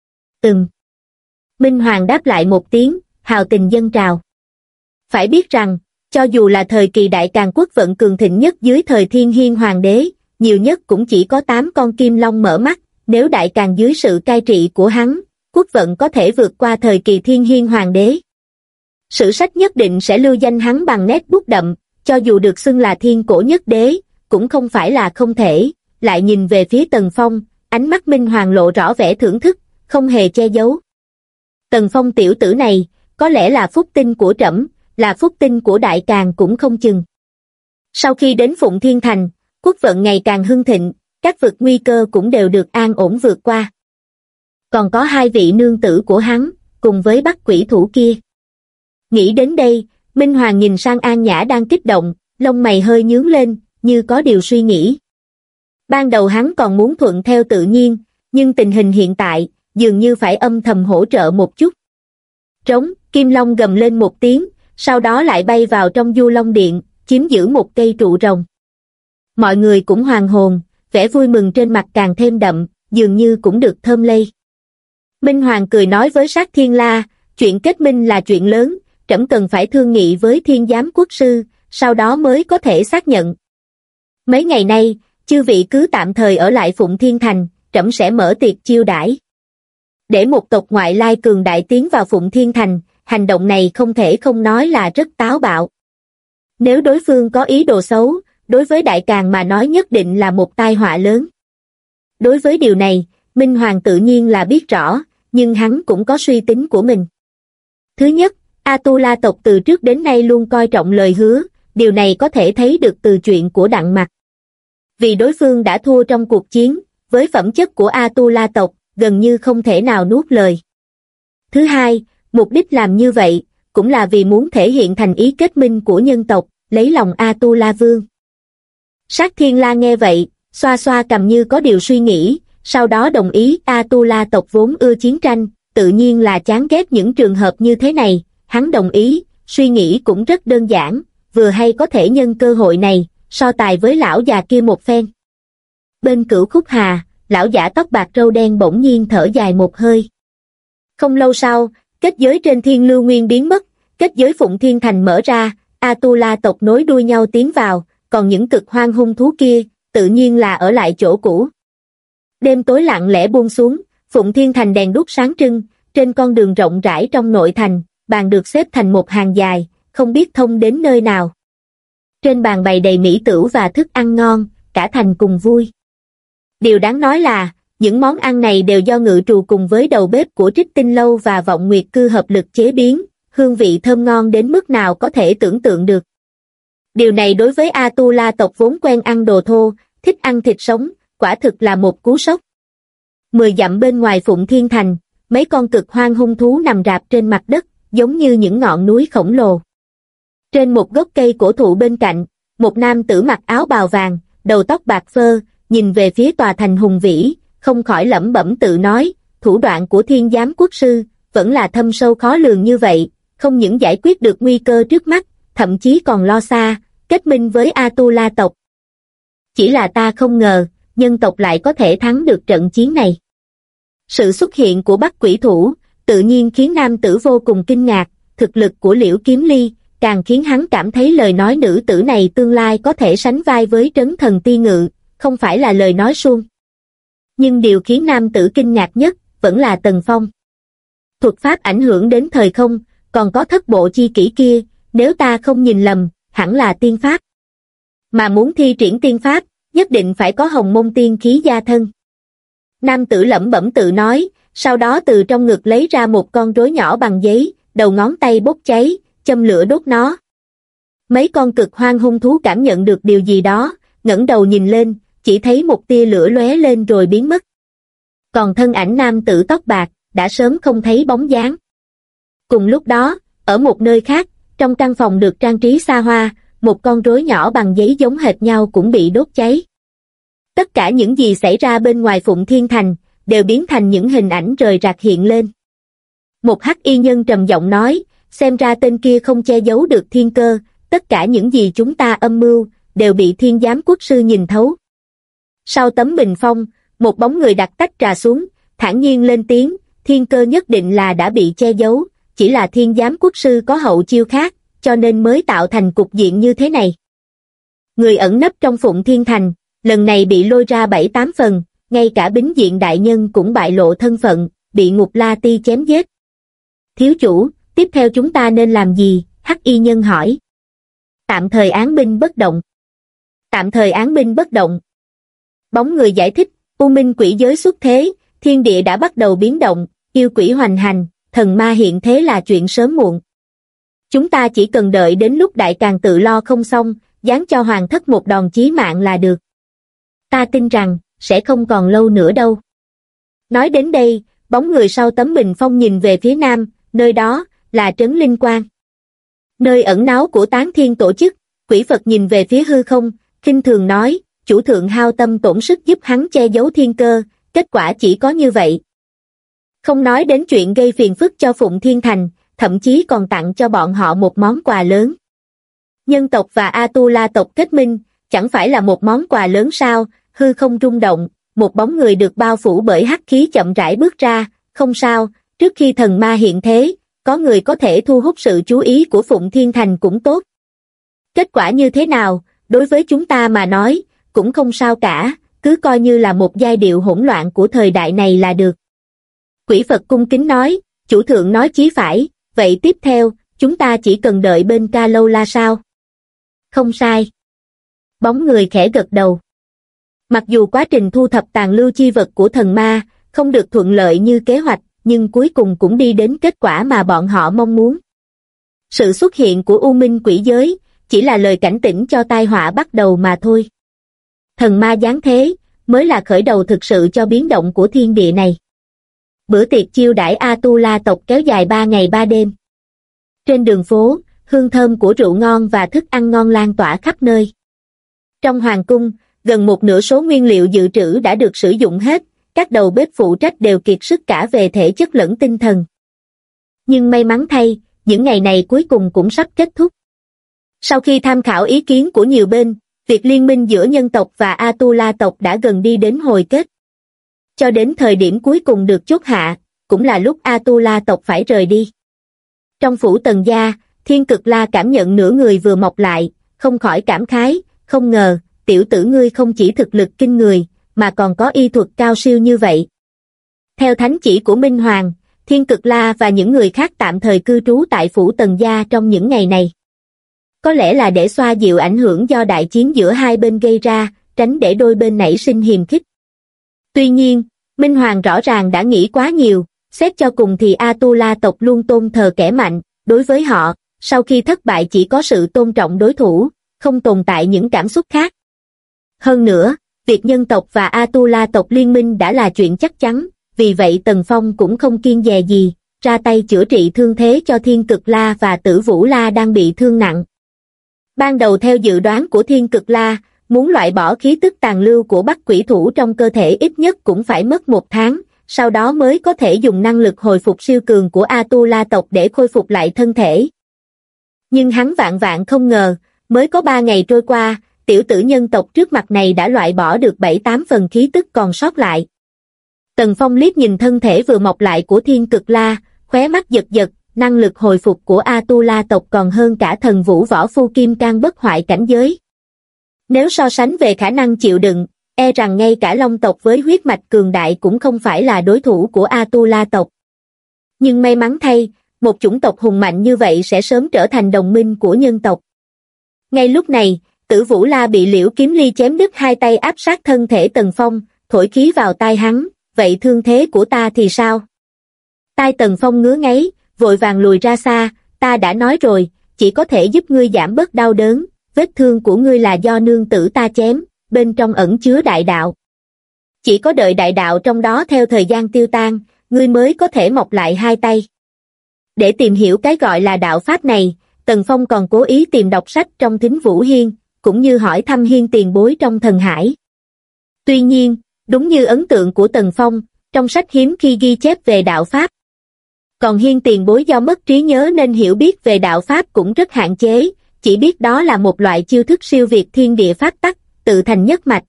Minh Hoàng đáp lại một tiếng, hào tình dâng trào. Phải biết rằng, cho dù là thời kỳ đại càn quốc vận cường thịnh nhất dưới thời Thiên Hiên Hoàng đế, nhiều nhất cũng chỉ có 8 con kim long mở mắt, nếu đại càn dưới sự cai trị của hắn, quốc vận có thể vượt qua thời kỳ Thiên Hiên Hoàng đế. Sử sách nhất định sẽ lưu danh hắn bằng nét bút đậm, cho dù được xưng là thiên cổ nhất đế, cũng không phải là không thể. Lại nhìn về phía Tần Phong, ánh mắt Minh Hoàng lộ rõ vẻ thưởng thức, không hề che giấu. Tần Phong tiểu tử này, có lẽ là phúc tinh của trẫm, là phúc tinh của đại càn cũng không chừng. Sau khi đến Phụng Thiên Thành, quốc vận ngày càng hưng thịnh, các vực nguy cơ cũng đều được an ổn vượt qua. Còn có 2 vị nương tử của hắn, cùng với Bắc Quỷ Thủ kia. Nghĩ đến đây, Minh Hoàng nhìn sang An Nhã đang kích động, lông mày hơi nhướng lên, như có điều suy nghĩ. Ban đầu hắn còn muốn thuận theo tự nhiên, nhưng tình hình hiện tại, dường như phải âm thầm hỗ trợ một chút. Trống, Kim Long gầm lên một tiếng, sau đó lại bay vào trong Du Long Điện, chiếm giữ một cây trụ rồng. Mọi người cũng hoàn hồn, vẻ vui mừng trên mặt càng thêm đậm, dường như cũng được thơm lây. Minh Hoàng cười nói với Sát Thiên La, chuyện kết minh là chuyện lớn, trẫm cần phải thương nghị với Thiên Giám Quốc sư, sau đó mới có thể xác nhận. Mấy ngày nay, chư vị cứ tạm thời ở lại Phụng Thiên Thành, trẫm sẽ mở tiệc chiêu đãi. Để một tộc ngoại lai cường đại tiến vào Phụng Thiên Thành, hành động này không thể không nói là rất táo bạo. Nếu đối phương có ý đồ xấu, đối với đại càn mà nói nhất định là một tai họa lớn. Đối với điều này, Minh Hoàng tự nhiên là biết rõ, nhưng hắn cũng có suy tính của mình. Thứ nhất, Atula tộc từ trước đến nay luôn coi trọng lời hứa, điều này có thể thấy được từ chuyện của Đặng Mặc. Vì đối phương đã thua trong cuộc chiến, với phẩm chất của Atula tộc, gần như không thể nào nuốt lời. Thứ hai, mục đích làm như vậy, cũng là vì muốn thể hiện thành ý kết minh của nhân tộc, lấy lòng Atula vương. Sát Thiên La nghe vậy, xoa xoa cầm như có điều suy nghĩ, sau đó đồng ý. Atula tộc vốn ưa chiến tranh, tự nhiên là chán ghét những trường hợp như thế này, hắn đồng ý, suy nghĩ cũng rất đơn giản, vừa hay có thể nhân cơ hội này, so tài với lão già kia một phen. Bên Cửu Khúc Hà, lão giả tóc bạc râu đen bỗng nhiên thở dài một hơi. Không lâu sau, kết giới trên Thiên Lưu Nguyên biến mất, kết giới Phụng Thiên Thành mở ra, Atula tộc nối đuôi nhau tiến vào, còn những cực hoang hung thú kia, tự nhiên là ở lại chỗ cũ. Đêm tối lặng lẽ buông xuống, Phụng Thiên Thành đèn đuốc sáng trưng, trên con đường rộng rãi trong nội thành, bàn được xếp thành một hàng dài, không biết thông đến nơi nào. Trên bàn bày đầy mỹ tửu và thức ăn ngon, cả thành cùng vui. Điều đáng nói là, những món ăn này đều do ngự trù cùng với đầu bếp của Trích Tinh Lâu và Vọng Nguyệt Cư hợp lực chế biến, hương vị thơm ngon đến mức nào có thể tưởng tượng được. Điều này đối với Atula tộc vốn quen ăn đồ thô, thích ăn thịt sống, quả thực là một cú sốc. 10 dặm bên ngoài Phụng Thiên Thành, mấy con cực hoang hung thú nằm rạp trên mặt đất, giống như những ngọn núi khổng lồ. Trên một gốc cây cổ thụ bên cạnh, một nam tử mặc áo bào vàng, đầu tóc bạc phơ, nhìn về phía tòa thành hùng vĩ, không khỏi lẩm bẩm tự nói, thủ đoạn của Thiên Giám Quốc sư, vẫn là thâm sâu khó lường như vậy, không những giải quyết được nguy cơ trước mắt, thậm chí còn lo xa, kết minh với Atula tộc. Chỉ là ta không ngờ, nhân tộc lại có thể thắng được trận chiến này. Sự xuất hiện của Bắc Quỷ Thủ, tự nhiên khiến nam tử vô cùng kinh ngạc, thực lực của Liễu Kiếm Ly, càng khiến hắn cảm thấy lời nói nữ tử này tương lai có thể sánh vai với Trấn Thần Ti Ngự, không phải là lời nói suông. Nhưng điều khiến nam tử kinh ngạc nhất, vẫn là Tần Phong. Thuật pháp ảnh hưởng đến thời không, còn có thất bộ chi kỷ kia, nếu ta không nhìn lầm, hẳn là tiên pháp. Mà muốn thi triển tiên pháp, nhất định phải có hồng môn tiên khí gia thân. Nam tử lẩm bẩm tự nói, sau đó từ trong ngực lấy ra một con rối nhỏ bằng giấy, đầu ngón tay bốc cháy, châm lửa đốt nó. Mấy con cực hoang hung thú cảm nhận được điều gì đó, ngẩng đầu nhìn lên, chỉ thấy một tia lửa lóe lên rồi biến mất. Còn thân ảnh nam tử tóc bạc, đã sớm không thấy bóng dáng. Cùng lúc đó, ở một nơi khác, trong căn phòng được trang trí xa hoa, một con rối nhỏ bằng giấy giống hệt nhau cũng bị đốt cháy. Tất cả những gì xảy ra bên ngoài Phụng Thiên Thành, đều biến thành những hình ảnh rời rạc hiện lên. Một hắc y nhân trầm giọng nói, xem ra tên kia không che giấu được thiên cơ, tất cả những gì chúng ta âm mưu, đều bị thiên giám quốc sư nhìn thấu. Sau tấm bình phong, một bóng người đặt tách trà xuống, thản nhiên lên tiếng, thiên cơ nhất định là đã bị che giấu, chỉ là thiên giám quốc sư có hậu chiêu khác, cho nên mới tạo thành cục diện như thế này. Người ẩn nấp trong Phụng Thiên Thành, lần này bị lôi ra 7-8 phần, ngay cả Bính Diện đại nhân cũng bại lộ thân phận, bị Ngục La Ti chém giết. Thiếu chủ, tiếp theo chúng ta nên làm gì? Hắc y nhân hỏi. Tạm thời án binh bất động. Tạm thời án binh bất động. Bóng người giải thích, U Minh quỷ giới xuất thế, thiên địa đã bắt đầu biến động, yêu quỷ hoành hành, thần ma hiện thế là chuyện sớm muộn. Chúng ta chỉ cần đợi đến lúc Đại Càn tự lo không xong, giáng cho hoàng thất một đòn chí mạng là được. Ta tin rằng, sẽ không còn lâu nữa đâu. Nói đến đây, bóng người sau tấm bình phong nhìn về phía nam, nơi đó, là Trấn Linh Quan. Nơi ẩn náu của Tán Thiên tổ chức, quỷ Phật nhìn về phía hư không, khinh thường nói, chủ thượng hao tâm tổn sức giúp hắn che giấu thiên cơ, kết quả chỉ có như vậy. Không nói đến chuyện gây phiền phức cho Phụng Thiên Thành, thậm chí còn tặng cho bọn họ một món quà lớn. Nhân tộc và Atula tộc kết minh, chẳng phải là một món quà lớn sao? Hư không rung động, một bóng người được bao phủ bởi hắc khí chậm rãi bước ra, không sao, trước khi thần ma hiện thế, có người có thể thu hút sự chú ý của Phụng Thiên Thành cũng tốt. Kết quả như thế nào, đối với chúng ta mà nói, cũng không sao cả, cứ coi như là một giai điệu hỗn loạn của thời đại này là được. Quỷ Phật cung kính nói, chủ thượng nói chí phải, vậy tiếp theo, chúng ta chỉ cần đợi bên Ca Lâu La sao? Không sai. Bóng người khẽ gật đầu. Mặc dù quá trình thu thập tàn lưu chi vật của thần ma, không được thuận lợi như kế hoạch, nhưng cuối cùng cũng đi đến kết quả mà bọn họ mong muốn. Sự xuất hiện của U Minh quỷ giới, chỉ là lời cảnh tỉnh cho tai họa bắt đầu mà thôi. Thần ma giáng thế, mới là khởi đầu thực sự cho biến động của thiên địa này. Bữa tiệc chiêu đãi Atula tộc kéo dài 3 ngày 3 đêm. Trên đường phố, hương thơm của rượu ngon và thức ăn ngon lan tỏa khắp nơi. Trong hoàng cung, gần một nửa số nguyên liệu dự trữ đã được sử dụng hết, các đầu bếp phụ trách đều kiệt sức cả về thể chất lẫn tinh thần. Nhưng may mắn thay, những ngày này cuối cùng cũng sắp kết thúc. Sau khi tham khảo ý kiến của nhiều bên, việc liên minh giữa nhân tộc và Atula tộc đã gần đi đến hồi kết. Cho đến thời điểm cuối cùng được chốt hạ, cũng là lúc Atula tộc phải rời đi. Trong phủ Tần gia, Thiên Cực La cảm nhận nửa người vừa mọc lại, không khỏi cảm khái, không ngờ, tiểu tử ngươi không chỉ thực lực kinh người, mà còn có y thuật cao siêu như vậy. Theo thánh chỉ của Minh Hoàng, Thiên Cực La và những người khác tạm thời cư trú tại phủ Tần gia trong những ngày này. Có lẽ là để xoa dịu ảnh hưởng do đại chiến giữa hai bên gây ra, tránh để đôi bên nảy sinh hiềm khích. Tuy nhiên, Minh Hoàng rõ ràng đã nghĩ quá nhiều, xét cho cùng thì Atula tộc luôn tôn thờ kẻ mạnh, đối với họ, sau khi thất bại chỉ có sự tôn trọng đối thủ, không tồn tại những cảm xúc khác. Hơn nữa, việc nhân tộc và Atula tộc liên minh đã là chuyện chắc chắn, vì vậy Tần Phong cũng không kiêng dè gì, ra tay chữa trị thương thế cho Thiên Cực La và Tử Vũ La đang bị thương nặng. Ban đầu theo dự đoán của Thiên Cực La, muốn loại bỏ khí tức tàn lưu của Bắc Quỷ Thủ trong cơ thể ít nhất cũng phải mất 1 tháng, sau đó mới có thể dùng năng lực hồi phục siêu cường của Atula tộc để khôi phục lại thân thể. Nhưng hắn vạn vạn không ngờ, mới có 3 ngày trôi qua, tiểu tử nhân tộc trước mặt này đã loại bỏ được 7-8 phần khí tức còn sót lại. Tần Phong liếc nhìn thân thể vừa mọc lại của Thiên Cực La, khóe mắt giật giật, năng lực hồi phục của Atula tộc còn hơn cả thần vũ võ phu kim cang bất hoại cảnh giới. Nếu so sánh về khả năng chịu đựng, e rằng ngay cả Long tộc với huyết mạch cường đại cũng không phải là đối thủ của Atula tộc. Nhưng may mắn thay, một chủng tộc hùng mạnh như vậy sẽ sớm trở thành đồng minh của nhân tộc. Ngay lúc này, Tử Vũ La bị Liễu Kiếm Ly chém đứt hai tay áp sát thân thể Tần Phong, thổi khí vào tai hắn, vậy thương thế của ta thì sao? Tai Tần Phong ngứa ngáy, vội vàng lùi ra xa, ta đã nói rồi, chỉ có thể giúp ngươi giảm bớt đau đớn, vết thương của ngươi là do nương tử ta chém, bên trong ẩn chứa đại đạo. Chỉ có đợi đại đạo trong đó theo thời gian tiêu tan, ngươi mới có thể mọc lại hai tay. Để tìm hiểu cái gọi là đạo pháp này, Tần Phong còn cố ý tìm đọc sách trong Thính Vũ Hiên, cũng như hỏi thăm Hiên tiền bối trong Thần Hải. Tuy nhiên, đúng như ấn tượng của Tần Phong, trong sách hiếm khi ghi chép về đạo pháp. Còn Hiên tiền bối do mất trí nhớ nên hiểu biết về đạo pháp cũng rất hạn chế, chỉ biết đó là một loại chiêu thức siêu việt thiên địa pháp tắc, tự thành nhất mạch.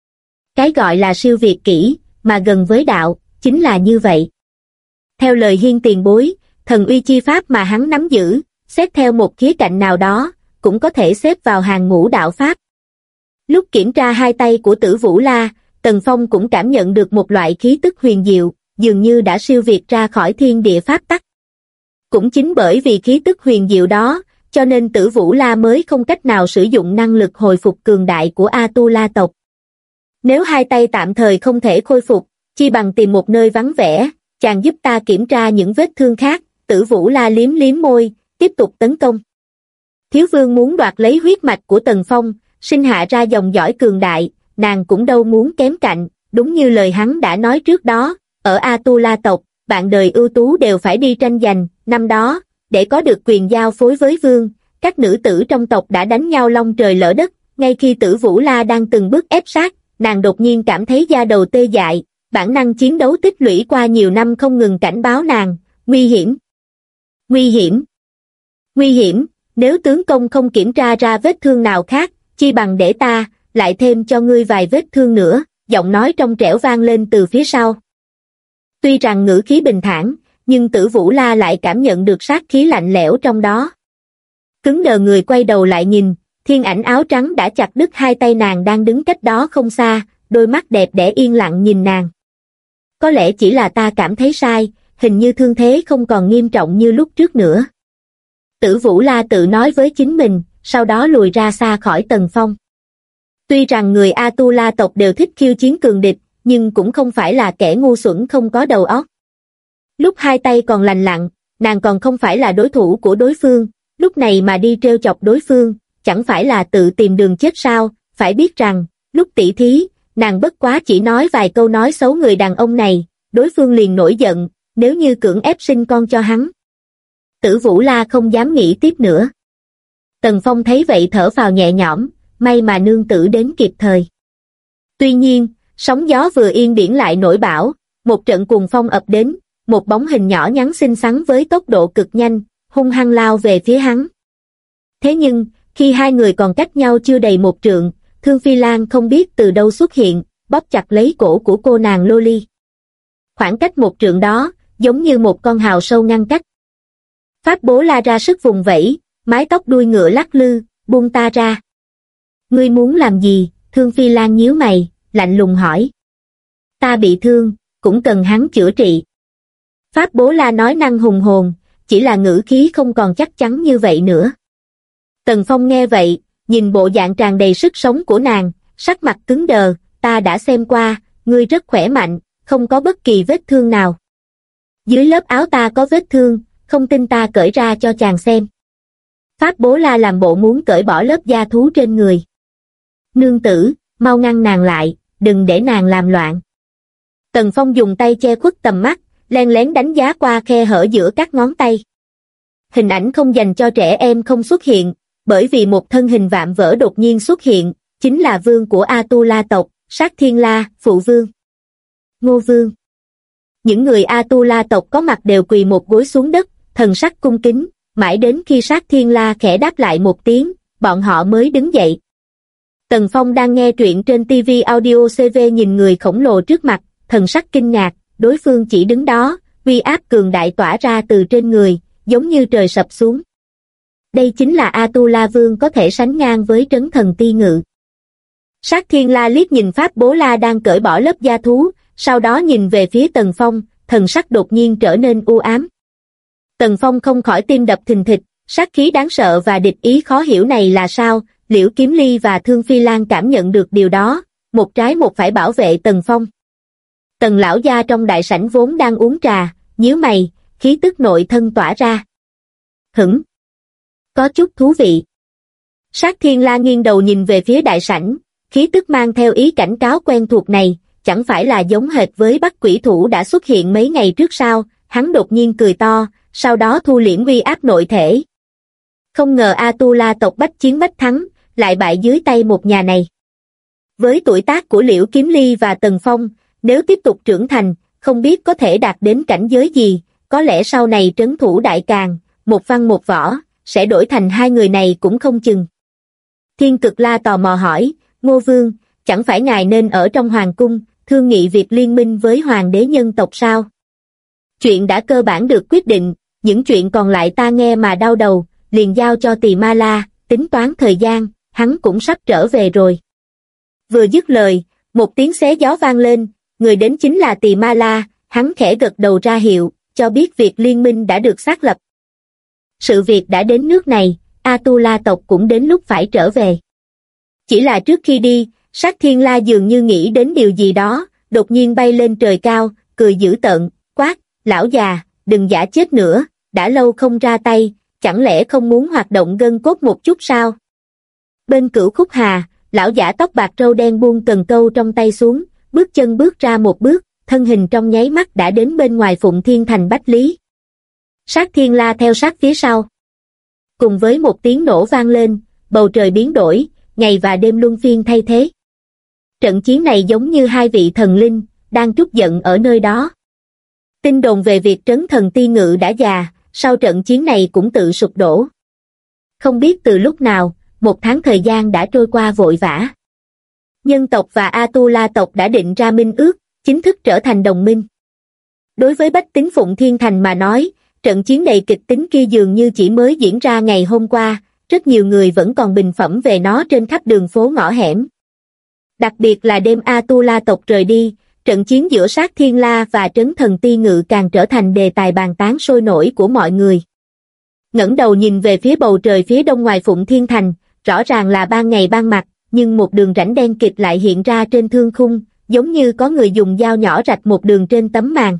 Cái gọi là siêu việt kỹ, mà gần với đạo, chính là như vậy. Theo lời Hiên tiền bối, thần uy chi pháp mà hắn nắm giữ, xét theo một khía cạnh nào đó, cũng có thể xếp vào hàng ngũ đạo pháp. Lúc kiểm tra hai tay của Tử Vũ La, Tần Phong cũng cảm nhận được một loại khí tức huyền diệu, dường như đã siêu việt ra khỏi thiên địa pháp tắc. Cũng chính bởi vì khí tức huyền diệu đó, cho nên Tử Vũ La mới không cách nào sử dụng năng lực hồi phục cường đại của A-tu-la tộc. Nếu hai tay tạm thời không thể khôi phục, chi bằng tìm một nơi vắng vẻ, chàng giúp ta kiểm tra những vết thương khác. Tử Vũ La liếm liếm môi, tiếp tục tấn công. Thiếu vương muốn đoạt lấy huyết mạch của Tần Phong, sinh hạ ra dòng dõi cường đại, nàng cũng đâu muốn kém cạnh, đúng như lời hắn đã nói trước đó, ở A-tu-la tộc, bạn đời ưu tú đều phải đi tranh giành, năm đó, để có được quyền giao phối với vương, các nữ tử trong tộc đã đánh nhau long trời lỡ đất, ngay khi Tử Vũ La đang từng bước ép sát, nàng đột nhiên cảm thấy da đầu tê dại, bản năng chiến đấu tích lũy qua nhiều năm không ngừng cảnh báo nàng, nguy hiểm. Nguy hiểm. Nguy hiểm, nếu tướng công không kiểm tra ra vết thương nào khác, chi bằng để ta, lại thêm cho ngươi vài vết thương nữa, giọng nói trong trẻo vang lên từ phía sau. Tuy rằng ngữ khí bình thản, nhưng Tử Vũ La lại cảm nhận được sát khí lạnh lẽo trong đó. Cứng đờ người quay đầu lại nhìn, thiên ảnh áo trắng đã chặt đứt hai tay nàng đang đứng cách đó không xa, đôi mắt đẹp đẽ yên lặng nhìn nàng. Có lẽ chỉ là ta cảm thấy sai, hình như thương thế không còn nghiêm trọng như lúc trước nữa. Tử Vũ La tự nói với chính mình, sau đó lùi ra xa khỏi Tần Phong. Tuy rằng người A-tu-la tộc đều thích khiêu chiến cường địch, nhưng cũng không phải là kẻ ngu xuẩn không có đầu óc. Lúc hai tay còn lành lặn, nàng còn không phải là đối thủ của đối phương, lúc này mà đi trêu chọc đối phương, chẳng phải là tự tìm đường chết sao, phải biết rằng, lúc tỉ thí, nàng bất quá chỉ nói vài câu nói xấu người đàn ông này, đối phương liền nổi giận, nếu như cưỡng ép sinh con cho hắn. Tử Vũ La không dám nghĩ tiếp nữa. Tần Phong thấy vậy thở phào nhẹ nhõm, may mà nương tử đến kịp thời. Tuy nhiên, sóng gió vừa yên biển lại nổi bão, một trận cuồng phong ập đến, một bóng hình nhỏ nhắn xinh xắn với tốc độ cực nhanh, hung hăng lao về phía hắn. Thế nhưng, khi hai người còn cách nhau chưa đầy một trượng, Thương Phi Lan không biết từ đâu xuất hiện, bóp chặt lấy cổ của cô nàng Loli. Khoảng cách một trượng đó, giống như một con hào sâu ngăn cách. Pháp Bố La ra sức vùng vẫy, mái tóc đuôi ngựa lắc lư, buông ta ra. Ngươi muốn làm gì? Thương Phi Lan nhíu mày, lạnh lùng hỏi. Ta bị thương, cũng cần hắn chữa trị. Pháp Bố La nói năng hùng hồn, chỉ là ngữ khí không còn chắc chắn như vậy nữa. Tần Phong nghe vậy, nhìn bộ dạng tràn đầy sức sống của nàng, sắc mặt cứng đờ, ta đã xem qua, ngươi rất khỏe mạnh, không có bất kỳ vết thương nào. Dưới lớp áo ta có vết thương, không tin ta cởi ra cho chàng xem. Pháp Bố La làm bộ muốn cởi bỏ lớp da thú trên người. Nương tử, mau ngăn nàng lại, đừng để nàng làm loạn. Tần Phong dùng tay che khuất tầm mắt, len lén đánh giá qua khe hở giữa các ngón tay. Hình ảnh không dành cho trẻ em không xuất hiện, bởi vì một thân hình vạm vỡ đột nhiên xuất hiện, chính là vương của A-tu-la tộc, Sát Thiên La, phụ vương. Ngô Vương. Những người A-tu-la tộc có mặt đều quỳ một gối xuống đất, thần sắc cung kính, mãi đến khi Sát Thiên La khẽ đáp lại một tiếng, bọn họ mới đứng dậy. Tần Phong đang nghe truyện trên TV Audio CV nhìn người khổng lồ trước mặt, thần sắc kinh ngạc, đối phương chỉ đứng đó, uy áp cường đại tỏa ra từ trên người, giống như trời sập xuống. Đây chính là A-tu-la Vương có thể sánh ngang với Trấn Thần Ti Ngự. Sát Thiên La liếc nhìn Pháp Bố La đang cởi bỏ lớp da thú, sau đó nhìn về phía Tần Phong, thần sắc đột nhiên trở nên u ám. Tần Phong không khỏi tim đập thình thịch, sát khí đáng sợ và địch ý khó hiểu này là sao, Liễu Kiếm Ly và Thương Phi Lan cảm nhận được điều đó, một trái một phải bảo vệ Tần Phong. Tần lão gia trong đại sảnh vốn đang uống trà, nhíu mày, khí tức nội thân tỏa ra. Hửng, có chút thú vị. Sát Thiên La nghiêng đầu nhìn về phía đại sảnh, khí tức mang theo ý cảnh cáo quen thuộc này, chẳng phải là giống hệt với Bắc Quỷ Thủ đã xuất hiện mấy ngày trước sao? Hắn đột nhiên cười to, sau đó thu liễm uy áp nội thể. Không ngờ A-tu-la tộc bách chiến bách thắng, lại bại dưới tay một nhà này. Với tuổi tác của Liễu Kiếm Ly và Tần Phong, nếu tiếp tục trưởng thành, không biết có thể đạt đến cảnh giới gì, có lẽ sau này trấn thủ Đại Càn, một văn một võ, sẽ đổi thành hai người này cũng không chừng. Thiên Cực La tò mò hỏi, Ngô Vương, chẳng phải ngài nên ở trong hoàng cung, thương nghị việc liên minh với hoàng đế nhân tộc sao? Chuyện đã cơ bản được quyết định, những chuyện còn lại ta nghe mà đau đầu, liền giao cho Tỳ Ma La, tính toán thời gian, hắn cũng sắp trở về rồi. Vừa dứt lời, một tiếng xé gió vang lên, người đến chính là Tỳ Ma La, hắn khẽ gật đầu ra hiệu, cho biết việc liên minh đã được xác lập. Sự việc đã đến nước này, A-tu-la tộc cũng đến lúc phải trở về. Chỉ là trước khi đi, Sát Thiên La dường như nghĩ đến điều gì đó, đột nhiên bay lên trời cao, cười dữ tợn, quát, lão già, đừng giả chết nữa, đã lâu không ra tay, chẳng lẽ không muốn hoạt động gân cốt một chút sao? Bên Cửu Khúc Hà, lão giả tóc bạc râu đen buông cần câu trong tay xuống, bước chân bước ra một bước, thân hình trong nháy mắt đã đến bên ngoài Phụng Thiên Thành Bách Lý. Sát Thiên La theo sát phía sau. Cùng với một tiếng nổ vang lên, bầu trời biến đổi, ngày và đêm luân phiên thay thế. Trận chiến này giống như hai vị thần linh, đang trút giận ở nơi đó. Tin đồn về việc Trấn Thần Ti Ngự đã già, sau trận chiến này cũng tự sụp đổ. Không biết từ lúc nào, một tháng thời gian đã trôi qua vội vã. Nhân tộc và A-tu-la tộc đã định ra minh ước, chính thức trở thành đồng minh. Đối với bách tính Phụng Thiên Thành mà nói, trận chiến đầy kịch tính kia dường như chỉ mới diễn ra ngày hôm qua, rất nhiều người vẫn còn bình phẩm về nó trên khắp đường phố ngõ hẻm. Đặc biệt là đêm A-tu-la tộc rời đi, trận chiến giữa Sát Thiên La và Trấn Thần Ti Ngự càng trở thành đề tài bàn tán sôi nổi của mọi người. Ngẩng đầu nhìn về phía bầu trời phía đông ngoài Phụng Thiên Thành, rõ ràng là ban ngày ban mặt, nhưng một đường rãnh đen kịt lại hiện ra trên thương khung, giống như có người dùng dao nhỏ rạch một đường trên tấm màn.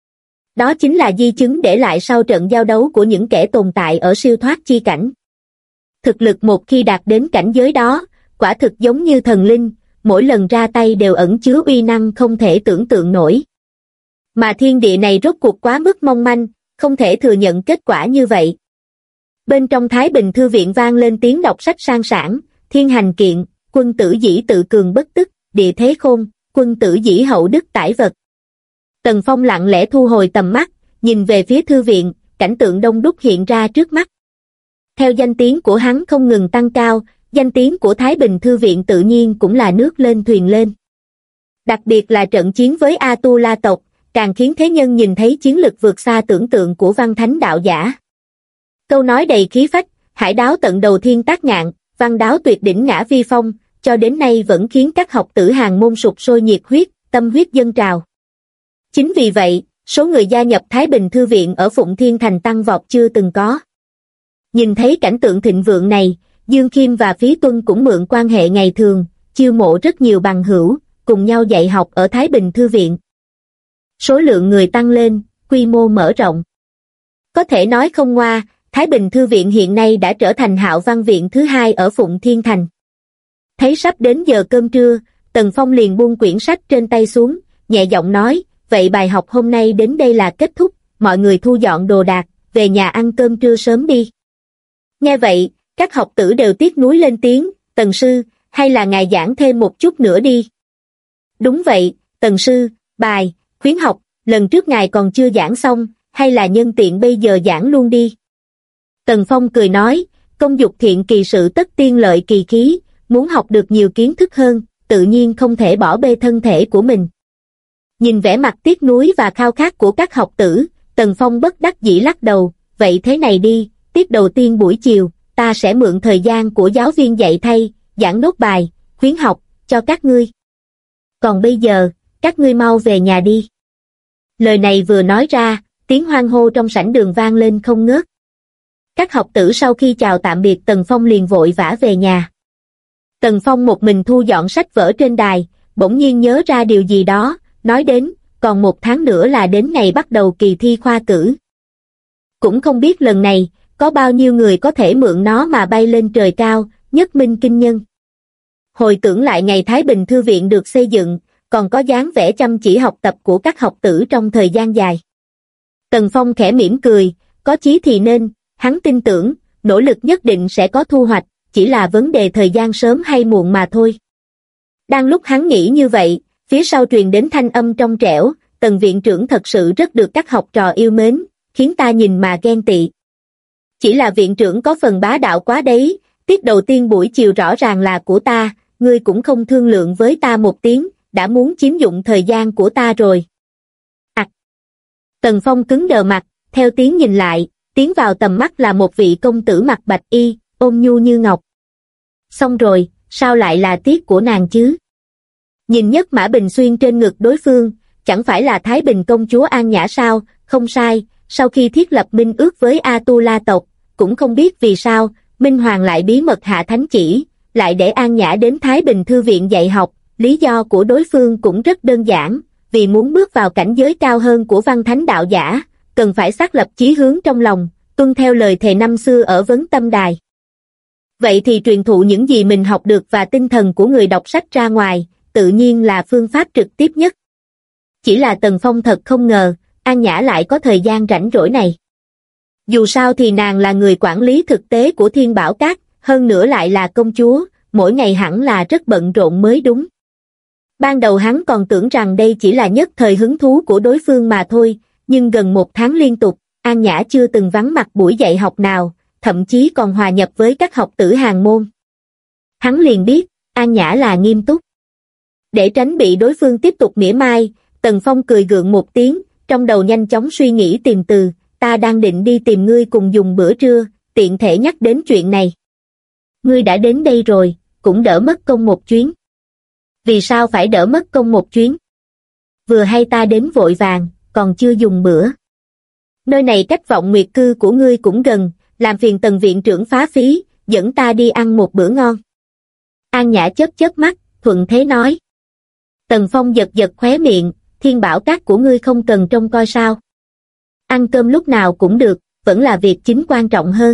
Đó chính là di chứng để lại sau trận giao đấu của những kẻ tồn tại ở siêu thoát chi cảnh. Thực lực một khi đạt đến cảnh giới đó, quả thực giống như thần linh, mỗi lần ra tay đều ẩn chứa uy năng không thể tưởng tượng nổi. Mà thiên địa này rốt cuộc quá mức mong manh, không thể thừa nhận kết quả như vậy. Bên trong Thái Bình Thư Viện vang lên tiếng đọc sách sang sảng, thiên hành kiện, quân tử dĩ tự cường bất tức, địa thế khôn, quân tử dĩ hậu đức tải vật. Tần Phong lặng lẽ thu hồi tầm mắt, nhìn về phía thư viện, cảnh tượng đông đúc hiện ra trước mắt. Theo danh tiếng của hắn không ngừng tăng cao, danh tiếng của Thái Bình Thư Viện tự nhiên cũng là nước lên thuyền lên. Đặc biệt là trận chiến với A-tu-la tộc, càng khiến thế nhân nhìn thấy chiến lực vượt xa tưởng tượng của văn thánh đạo giả. Câu nói đầy khí phách, hải đáo tận đầu thiên tác ngạn, văn đáo tuyệt đỉnh ngã vi phong, cho đến nay vẫn khiến các học tử hàng môn sục sôi nhiệt huyết, tâm huyết dâng trào. Chính vì vậy, số người gia nhập Thái Bình Thư Viện ở Phụng Thiên Thành tăng vọt chưa từng có. Nhìn thấy cảnh tượng thịnh vượng này, Dương Khiêm và Phí Tuân cũng mượn quan hệ ngày thường, chiêu mộ rất nhiều bằng hữu, cùng nhau dạy học ở Thái Bình Thư Viện. Số lượng người tăng lên, quy mô mở rộng. Có thể nói không ngoa, Thái Bình Thư Viện hiện nay đã trở thành Hạo Văn Viện thứ hai ở Phụng Thiên Thành. Thấy sắp đến giờ cơm trưa, Tần Phong liền buông quyển sách trên tay xuống, nhẹ giọng nói, vậy bài học hôm nay đến đây là kết thúc, mọi người thu dọn đồ đạc, về nhà ăn cơm trưa sớm đi. Nghe vậy, các học tử đều tiếc nuối lên tiếng, Tần sư, hay là ngài giảng thêm một chút nữa đi. Đúng vậy, Tần sư, bài, khuyến học, lần trước ngài còn chưa giảng xong, hay là nhân tiện bây giờ giảng luôn đi. Tần Phong cười nói, công dục thiện kỳ sự tất tiên lợi kỳ khí, muốn học được nhiều kiến thức hơn, tự nhiên không thể bỏ bê thân thể của mình. Nhìn vẻ mặt tiếc nuối và khao khát của các học tử, Tần Phong bất đắc dĩ lắc đầu, vậy thế này đi, tiết đầu tiên buổi chiều, ta sẽ mượn thời gian của giáo viên dạy thay, giảng nốt bài, khuyến học, cho các ngươi. Còn bây giờ, các ngươi mau về nhà đi. Lời này vừa nói ra, tiếng hoan hô trong sảnh đường vang lên không ngớt. Các học tử sau khi chào tạm biệt Tần Phong liền vội vã về nhà. Tần Phong một mình thu dọn sách vở trên đài, bỗng nhiên nhớ ra điều gì đó, nói đến, còn 1 tháng nữa là đến ngày bắt đầu kỳ thi khoa cử. Cũng không biết lần này, có bao nhiêu người có thể mượn nó mà bay lên trời cao, nhất minh kinh nhân. Hồi tưởng lại ngày Thái Bình Thư viện được xây dựng, còn có dáng vẻ chăm chỉ học tập của các học tử trong thời gian dài. Tần Phong khẽ mỉm cười, có chí thì nên, hắn tin tưởng, nỗ lực nhất định sẽ có thu hoạch, chỉ là vấn đề thời gian sớm hay muộn mà thôi. Đang lúc hắn nghĩ như vậy, phía sau truyền đến thanh âm trong trẻo, Tần viện trưởng thật sự rất được các học trò yêu mến, khiến ta nhìn mà ghen tị. Chỉ là viện trưởng có phần bá đạo quá đấy, tiết đầu tiên buổi chiều rõ ràng là của ta, ngươi cũng không thương lượng với ta một tiếng, đã muốn chiếm dụng thời gian của ta rồi. Tần Phong cứng đờ mặt, theo tiếng nhìn lại, tiến vào tầm mắt là một vị công tử mặc bạch y, ôn nhu như ngọc. Xong rồi, sao lại là tiết của nàng chứ? Nhìn Nhất Mã Bình xuyên trên ngực đối phương, chẳng phải là Thái Bình công chúa An Nhã sao? Không sai, sau khi thiết lập minh ước với A-tu-la tộc, cũng không biết vì sao, Minh Hoàng lại bí mật hạ thánh chỉ, lại để An Nhã đến Thái Bình Thư viện dạy học, lý do của đối phương cũng rất đơn giản, vì muốn bước vào cảnh giới cao hơn của văn thánh đạo giả, cần phải xác lập chí hướng trong lòng, tuân theo lời thề năm xưa ở Vấn Tâm Đài. Vậy thì truyền thụ những gì mình học được và tinh thần của người đọc sách ra ngoài, tự nhiên là phương pháp trực tiếp nhất. Chỉ là Tần Phong thật không ngờ, An Nhã lại có thời gian rảnh rỗi này. Dù sao thì nàng là người quản lý thực tế của Thiên Bảo Các, hơn nữa lại là công chúa, mỗi ngày hẳn là rất bận rộn mới đúng. Ban đầu hắn còn tưởng rằng đây chỉ là nhất thời hứng thú của đối phương mà thôi, nhưng gần 1 tháng liên tục, An Nhã chưa từng vắng mặt buổi dạy học nào, thậm chí còn hòa nhập với các học tử hàng môn. Hắn liền biết, An Nhã là nghiêm túc. Để tránh bị đối phương tiếp tục mỉa mai, Tần Phong cười gượng một tiếng, trong đầu nhanh chóng suy nghĩ tìm từ, ta đang định đi tìm ngươi cùng dùng bữa trưa, tiện thể nhắc đến chuyện này. Ngươi đã đến đây rồi, cũng đỡ mất công một chuyến. Vì sao phải đỡ mất công một chuyến? Vừa hay ta đến vội vàng, còn chưa dùng bữa. Nơi này cách Vọng Nguyệt cư của ngươi cũng gần, làm phiền Tần viện trưởng phá phí, dẫn ta đi ăn một bữa ngon. An Nhã chớp chớp mắt, thuận thế nói. Tần Phong giật giật khóe miệng, Thiên Bảo Các của ngươi không cần trông coi sao? Ăn cơm lúc nào cũng được, vẫn là việc chính quan trọng hơn.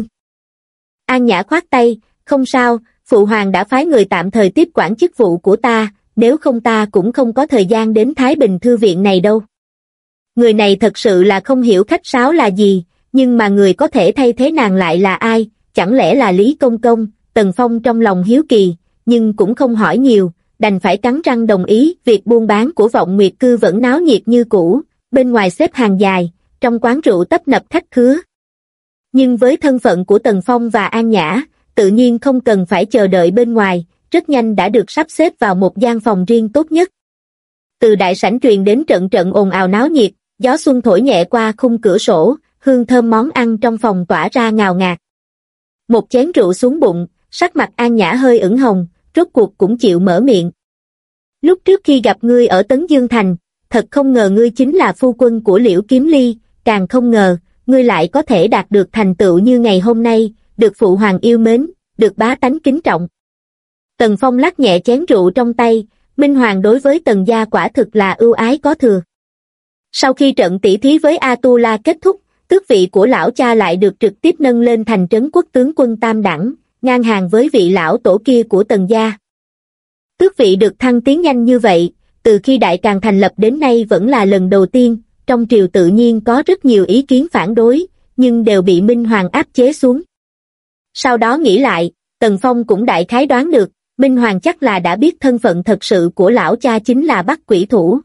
An Nhã khoát tay, không sao, Phụ Hoàng đã phái người tạm thời tiếp quản chức vụ của ta, nếu không ta cũng không có thời gian đến Thái Bình Thư viện này đâu. Người này thật sự là không hiểu khách sáo là gì, nhưng mà người có thể thay thế nàng lại là ai, chẳng lẽ là Lý Công Công? Tần Phong trong lòng hiếu kỳ, nhưng cũng không hỏi nhiều, đành phải cắn răng đồng ý. Việc buôn bán của Vọng Nguyệt cư vẫn náo nhiệt như cũ, bên ngoài xếp hàng dài, trong quán rượu tấp nập khách khứa. Nhưng với thân phận của Tần Phong và An Nhã, tự nhiên không cần phải chờ đợi bên ngoài, rất nhanh đã được sắp xếp vào một gian phòng riêng tốt nhất. Từ đại sảnh truyền đến trận trận ồn ào náo nhiệt, gió xuân thổi nhẹ qua khung cửa sổ, hương thơm món ăn trong phòng tỏa ra ngào ngạt. Một chén rượu xuống bụng, sắc mặt An Nhã hơi ửng hồng, rốt cuộc cũng chịu mở miệng. Lúc trước khi gặp ngươi ở Tấn Dương Thành, thật không ngờ ngươi chính là phu quân của Liễu Kiếm Ly, càng không ngờ, ngươi lại có thể đạt được thành tựu như ngày hôm nay, được Phụ Hoàng yêu mến, được bá tánh kính trọng. Tần Phong lắc nhẹ chén rượu trong tay, Minh Hoàng đối với Tần gia quả thực là ưu ái có thừa. Sau khi trận tỷ thí với A-tu-la kết thúc, tước vị của lão cha lại được trực tiếp nâng lên thành trấn quốc tướng quân tam đẳng, ngang hàng với vị lão tổ kia của Tần gia. Tước vị được thăng tiến nhanh như vậy, từ khi Đại Càn thành lập đến nay vẫn là lần đầu tiên, trong triều tự nhiên có rất nhiều ý kiến phản đối, nhưng đều bị Minh Hoàng áp chế xuống. Sau đó nghĩ lại, Tần Phong cũng đại khái đoán được, Minh Hoàng chắc là đã biết thân phận thật sự của lão cha chính là Bắc Quỷ Thủ.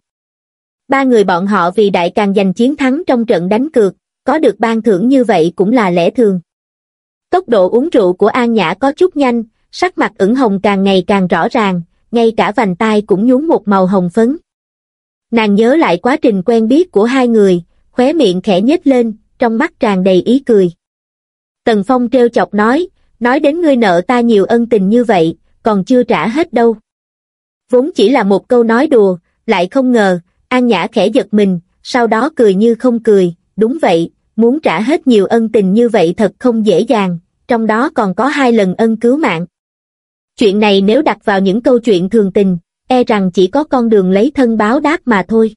3 người bọn họ vì Đại Càn giành chiến thắng trong trận đánh cược, có được ban thưởng như vậy cũng là lẽ thường. Tốc độ uống rượu của An Nhã có chút nhanh, sắc mặt ửng hồng càng ngày càng rõ ràng, ngay cả vành tai cũng nhuốm một màu hồng phấn. Nàng nhớ lại quá trình quen biết của hai người, khóe miệng khẽ nhếch lên, trong mắt tràn đầy ý cười. Tần Phong trêu chọc nói đến ngươi nợ ta nhiều ân tình như vậy, còn chưa trả hết đâu. Vốn chỉ là một câu nói đùa, lại không ngờ, An Nhã khẽ giật mình, sau đó cười như không cười, đúng vậy, muốn trả hết nhiều ân tình như vậy thật không dễ dàng, trong đó còn có 2 lần ân cứu mạng. Chuyện này nếu đặt vào những câu chuyện thường tình, e rằng chỉ có con đường lấy thân báo đáp mà thôi.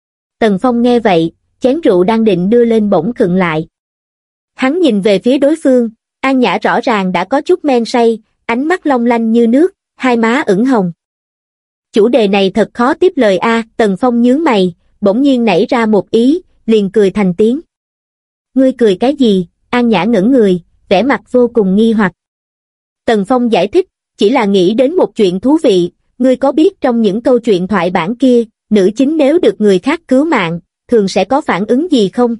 Tần Phong nghe vậy, chén rượu đang định đưa lên bỗng khựng lại. Hắn nhìn về phía đối phương, An Nhã rõ ràng đã có chút men say, ánh mắt long lanh như nước, hai má ửng hồng. Chủ đề này thật khó tiếp lời a. Tần Phong nhướng mày, bỗng nhiên nảy ra một ý, liền cười thành tiếng. Ngươi cười cái gì? An Nhã ngẩn người, vẻ mặt vô cùng nghi hoặc. Tần Phong giải thích, chỉ là nghĩ đến một chuyện thú vị, ngươi có biết trong những câu chuyện thoại bản kia, nữ chính nếu được người khác cứu mạng, thường sẽ có phản ứng gì không?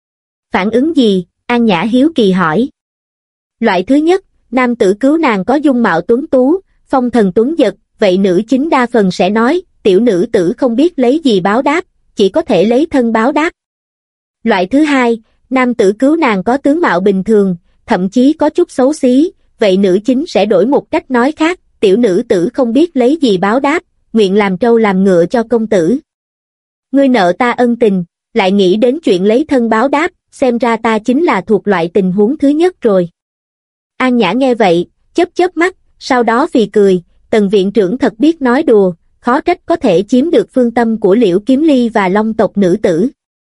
Phản ứng gì? An Nhã hiếu kỳ hỏi. Loại thứ nhất, nam tử cứu nàng có dung mạo tuấn tú, phong thần tuấn giật, vậy nữ chính đa phần sẽ nói, tiểu nữ tử không biết lấy gì báo đáp, chỉ có thể lấy thân báo đáp. Loại thứ hai, nam tử cứu nàng có tướng mạo bình thường, thậm chí có chút xấu xí, vậy nữ chính sẽ đổi một cách nói khác, tiểu nữ tử không biết lấy gì báo đáp, nguyện làm trâu làm ngựa cho công tử. Ngươi nợ ta ân tình, lại nghĩ đến chuyện lấy thân báo đáp, xem ra ta chính là thuộc loại tình huống thứ nhất rồi. An Nhã nghe vậy, chớp chớp mắt, sau đó phì cười, Tần viện trưởng thật biết nói đùa, khó trách có thể chiếm được phương tâm của Liễu Kiếm Ly và Long tộc nữ tử.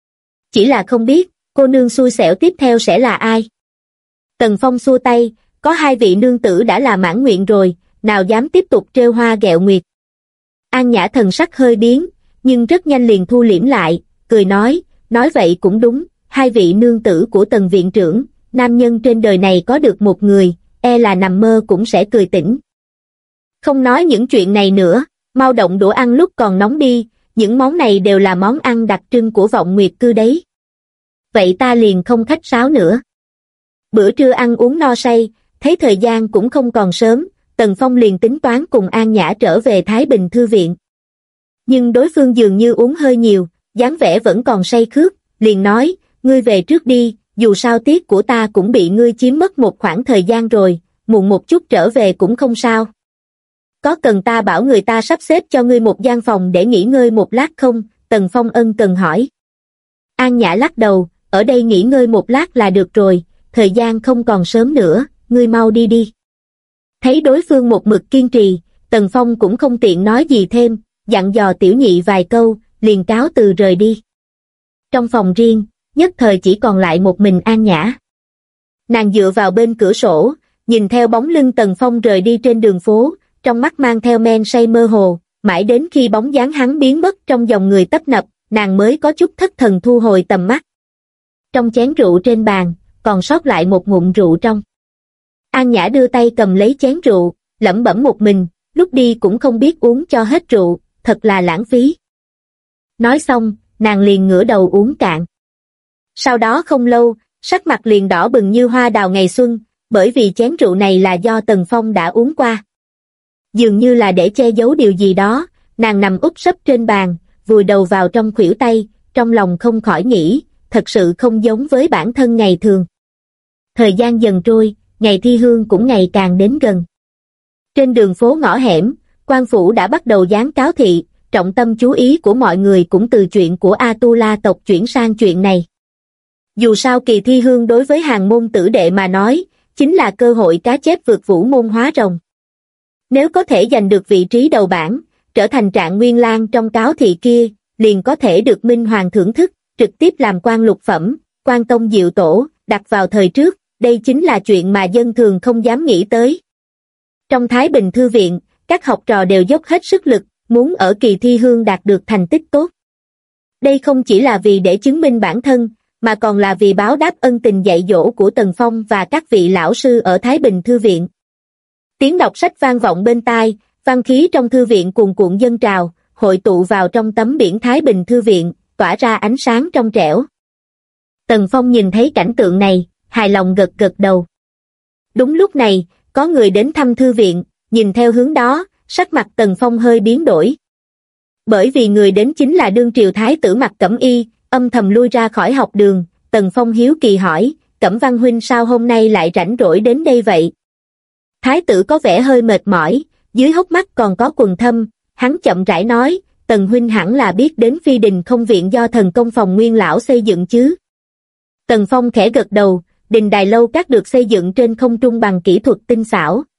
Chỉ là không biết, cô nương xui xẻo tiếp theo sẽ là ai? Tần Phong xua tay, có hai vị nương tử đã là mãn nguyện rồi, nào dám tiếp tục trêu hoa ghẹo nguyệt. An Nhã thần sắc hơi biến, nhưng rất nhanh liền thu liễm lại, cười nói vậy cũng đúng, hai vị nương tử của Tần viện trưởng, nam nhân trên đời này có được một người, e là nằm mơ cũng sẽ cười tỉnh. Không nói những chuyện này nữa, mau động đũa ăn lúc còn nóng đi, những món này đều là món ăn đặc trưng của Vọng Nguyệt Cư đấy. Vậy ta liền không khách sáo nữa. Bữa trưa ăn uống no say, thấy thời gian cũng không còn sớm, Tần Phong liền tính toán cùng An Nhã trở về Thái Bình Thư viện. Nhưng đối phương dường như uống hơi nhiều, dáng vẻ vẫn còn say khướt, liền nói, ngươi về trước đi, dù sao tiết của ta cũng bị ngươi chiếm mất một khoảng thời gian rồi, muộn một chút trở về cũng không sao. Có cần ta bảo người ta sắp xếp cho ngươi một gian phòng để nghỉ ngơi một lát không? Tần Phong ân cần hỏi. An Nhã lắc đầu, ở đây nghỉ ngơi một lát là được rồi, thời gian không còn sớm nữa, ngươi mau đi đi. Thấy đối phương một mực kiên trì, Tần Phong cũng không tiện nói gì thêm, dặn dò tiểu nhị vài câu, liền cáo từ rời đi. Trong phòng riêng, nhất thời chỉ còn lại một mình An Nhã. Nàng dựa vào bên cửa sổ, nhìn theo bóng lưng Tần Phong rời đi trên đường phố, trong mắt mang theo men say mơ hồ, mãi đến khi bóng dáng hắn biến mất trong dòng người tấp nập, nàng mới có chút thất thần thu hồi tầm mắt. Trong chén rượu trên bàn, còn sót lại một ngụm rượu trong. An Nhã đưa tay cầm lấy chén rượu, lẩm bẩm một mình, lúc đi cũng không biết uống cho hết rượu, thật là lãng phí. Nói xong, nàng liền ngửa đầu uống cạn. Sau đó không lâu, sắc mặt liền đỏ bừng như hoa đào ngày xuân, bởi vì chén rượu này là do Tần Phong đã uống qua. Dường như là để che giấu điều gì đó, nàng nằm úp sấp trên bàn, vùi đầu vào trong khuỷu tay, trong lòng không khỏi nghĩ, thật sự không giống với bản thân ngày thường. Thời gian dần trôi, ngày thi hương cũng ngày càng đến gần. Trên đường phố ngõ hẻm, quan phủ đã bắt đầu dán cáo thị, trọng tâm chú ý của mọi người cũng từ chuyện của Atula tộc chuyển sang chuyện này. Dù sao kỳ thi hương đối với hàng môn tử đệ mà nói, chính là cơ hội cá chép vượt vũ môn hóa rồng. Nếu có thể giành được vị trí đầu bảng, trở thành Trạng Nguyên Lang trong cáo thị kia, liền có thể được Minh Hoàng thưởng thức, trực tiếp làm quan lục phẩm, quan tông diệu tổ, đặt vào thời trước, đây chính là chuyện mà dân thường không dám nghĩ tới. Trong Thái Bình Thư viện, các học trò đều dốc hết sức lực, muốn ở kỳ thi hương đạt được thành tích tốt. Đây không chỉ là vì để chứng minh bản thân, mà còn là vì báo đáp ân tình dạy dỗ của Tần Phong và các vị lão sư ở Thái Bình Thư viện. Tiếng đọc sách vang vọng bên tai, văn khí trong thư viện cuồn cuộn dâng trào, hội tụ vào trong tấm biển Thái Bình Thư viện, tỏa ra ánh sáng trong trẻo. Tần Phong nhìn thấy cảnh tượng này, hài lòng gật gật đầu. Đúng lúc này, có người đến thăm thư viện, nhìn theo hướng đó, sắc mặt Tần Phong hơi biến đổi. Bởi vì người đến chính là đương triều thái tử Mặc Cẩm Y, âm thầm lui ra khỏi học đường, Tần Phong hiếu kỳ hỏi, Cẩm Văn huynh sao hôm nay lại rảnh rỗi đến đây vậy? Thái tử có vẻ hơi mệt mỏi, dưới hốc mắt còn có quầng thâm, hắn chậm rãi nói, Tần huynh hẳn là biết đến Phi Đình Không Viện do Thần Công Phòng Nguyên lão xây dựng chứ? Tần Phong khẽ gật đầu, Đình Đài Lâu Các được xây dựng trên không trung bằng kỹ thuật tinh xảo,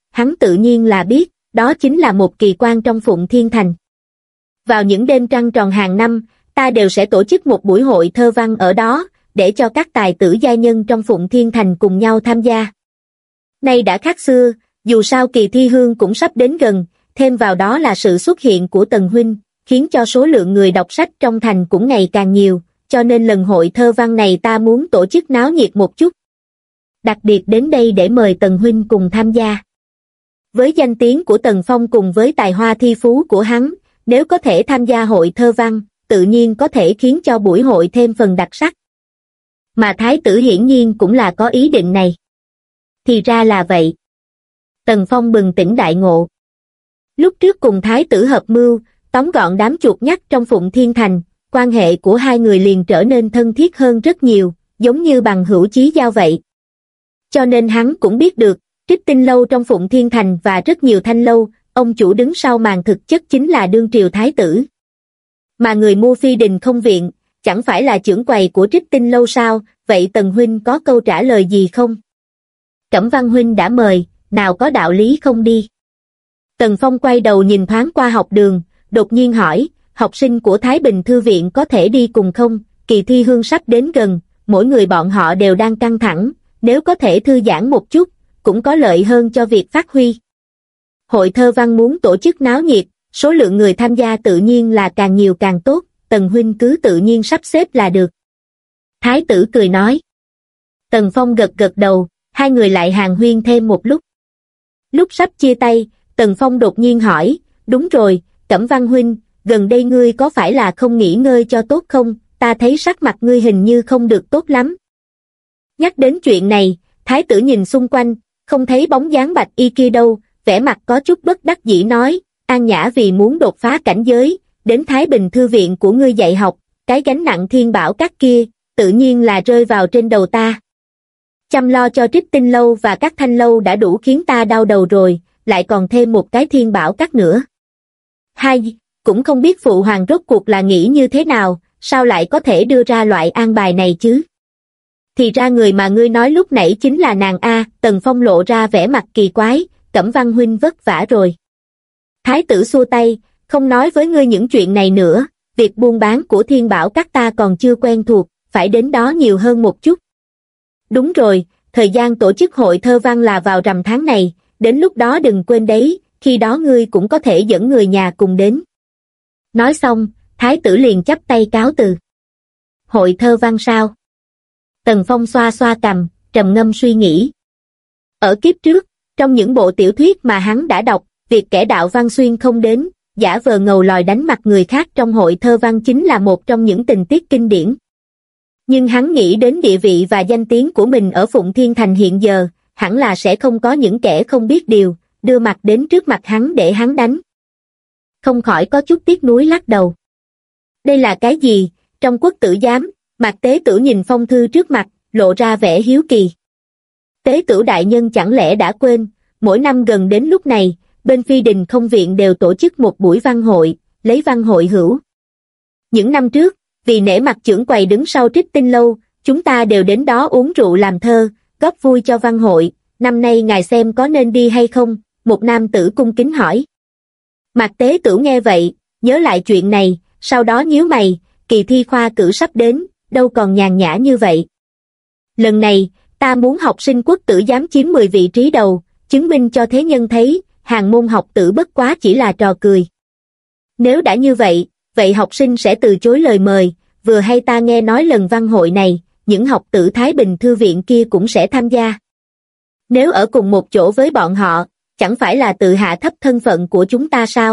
hắn tự nhiên là biết, đó chính là một kỳ quan trong Phụng Thiên Thành. Vào những đêm trăng tròn hàng năm, ta đều sẽ tổ chức một buổi hội thơ văn ở đó, để cho các tài tử giai nhân trong Phụng Thiên Thành cùng nhau tham gia. Nay đã khác xưa, dù sao kỳ thi hương cũng sắp đến gần, thêm vào đó là sự xuất hiện của Tần huynh, khiến cho số lượng người đọc sách trong thành cũng ngày càng nhiều, cho nên lần hội thơ văn này ta muốn tổ chức náo nhiệt một chút. Đặc biệt đến đây để mời Tần huynh cùng tham gia. Với danh tiếng của Tần Phong cùng với tài hoa thi phú của hắn, nếu có thể tham gia hội thơ văn, tự nhiên có thể khiến cho buổi hội thêm phần đặc sắc. Mà thái tử hiển nhiên cũng là có ý định này. Thì ra là vậy. Tần Phong bừng tỉnh đại ngộ. Lúc trước cùng thái tử hợp mưu, tóm gọn đám chuột nhắt trong Phụng Thiên Thành, quan hệ của hai người liền trở nên thân thiết hơn rất nhiều, giống như bằng hữu chí giao vậy. Cho nên hắn cũng biết được, Trích Tinh lâu trong Phụng Thiên Thành và rất nhiều thanh lâu, ông chủ đứng sau màn thực chất chính là đương triều thái tử. Mà người mua Phi Đình Không Viện, chẳng phải là trưởng quầy của Trích Tinh lâu sao, vậy Tần huynh có câu trả lời gì không? Cẩm Văn huynh đã mời, nào có đạo lý không đi. Tần Phong quay đầu nhìn thoáng qua học đường, đột nhiên hỏi, học sinh của Thái Bình Thư Viện có thể đi cùng không? Kỳ thi hương sắp đến gần, mỗi người bọn họ đều đang căng thẳng, nếu có thể thư giãn một chút, cũng có lợi hơn cho việc phát huy. Hội thơ văn muốn tổ chức náo nhiệt, số lượng người tham gia tự nhiên là càng nhiều càng tốt, Tần huynh cứ tự nhiên sắp xếp là được. Thái tử cười nói. Tần Phong gật gật đầu, hai người lại hàn huyên thêm một lúc. Lúc sắp chia tay, Tần Phong đột nhiên hỏi, đúng rồi, Cẩm Văn huynh, gần đây ngươi có phải là không nghỉ ngơi cho tốt không, ta thấy sắc mặt ngươi hình như không được tốt lắm. Nhắc đến chuyện này, thái tử nhìn xung quanh, không thấy bóng dáng Bạch Y kia đâu, vẻ mặt có chút bất đắc dĩ nói, An Nhã vì muốn đột phá cảnh giới, đến Thái Bình Thư Viện của ngươi dạy học, cái gánh nặng thiên bảo các kia, tự nhiên là rơi vào trên đầu ta. Chăm lo cho Trích Tinh lâu và các thanh lâu đã đủ khiến ta đau đầu rồi, lại còn thêm một cái thiên bảo các nữa. Hai, cũng không biết phụ hoàng rốt cuộc là nghĩ như thế nào, sao lại có thể đưa ra loại an bài này chứ? Thì ra người mà ngươi nói lúc nãy chính là nàng A. Tần Phong lộ ra vẻ mặt kỳ quái, Cẩm Văn huynh vất vả rồi. Thái tử xua tay, không nói với ngươi những chuyện này nữa, việc buôn bán của thiên bảo các ta còn chưa quen thuộc, phải đến đó nhiều hơn một chút. Đúng rồi, thời gian tổ chức hội thơ văn là vào rằm tháng này, đến lúc đó đừng quên đấy, khi đó ngươi cũng có thể dẫn người nhà cùng đến. Nói xong, thái tử liền chắp tay cáo từ. Hội thơ văn sao? Tần Phong xoa xoa cằm, trầm ngâm suy nghĩ. Ở kiếp trước, trong những bộ tiểu thuyết mà hắn đã đọc, việc kẻ đạo văn xuyên không đến, giả vờ ngầu lòi đánh mặt người khác trong hội thơ văn chính là một trong những tình tiết kinh điển. Nhưng hắn nghĩ đến địa vị và danh tiếng của mình ở Phụng Thiên Thành hiện giờ, hẳn là sẽ không có những kẻ không biết điều, đưa mặt đến trước mặt hắn để hắn đánh. Không khỏi có chút tiếc nuối lắc đầu. Đây là cái gì? Trong Quốc tử giám, Mạc Tế Tửu nhìn phong thư trước mặt, lộ ra vẻ hiếu kỳ. Tế Tửu đại nhân chẳng lẽ đã quên, mỗi năm gần đến lúc này, bên Phi Đình Không Viện đều tổ chức một buổi văn hội, lấy văn hội hữu. Những năm trước, vì nể mặt trưởng quầy đứng sau Trích Tinh lâu, chúng ta đều đến đó uống rượu làm thơ, góp vui cho văn hội, năm nay ngài xem có nên đi hay không? Một nam tử cung kính hỏi. Mạc Tế Tửu nghe vậy, nhớ lại chuyện này, sau đó nhíu mày, kỳ thi khoa cử sắp đến, đâu còn nhàn nhã như vậy. Lần này, ta muốn học sinh Quốc tử giám chiếm 10 vị trí đầu, chứng minh cho thế nhân thấy, hàng môn học tử bất quá chỉ là trò cười. Nếu đã như vậy, vậy học sinh sẽ từ chối lời mời, vừa hay ta nghe nói lần văn hội này, những học tử Thái Bình Thư Viện kia cũng sẽ tham gia. Nếu ở cùng một chỗ với bọn họ, chẳng phải là tự hạ thấp thân phận của chúng ta sao?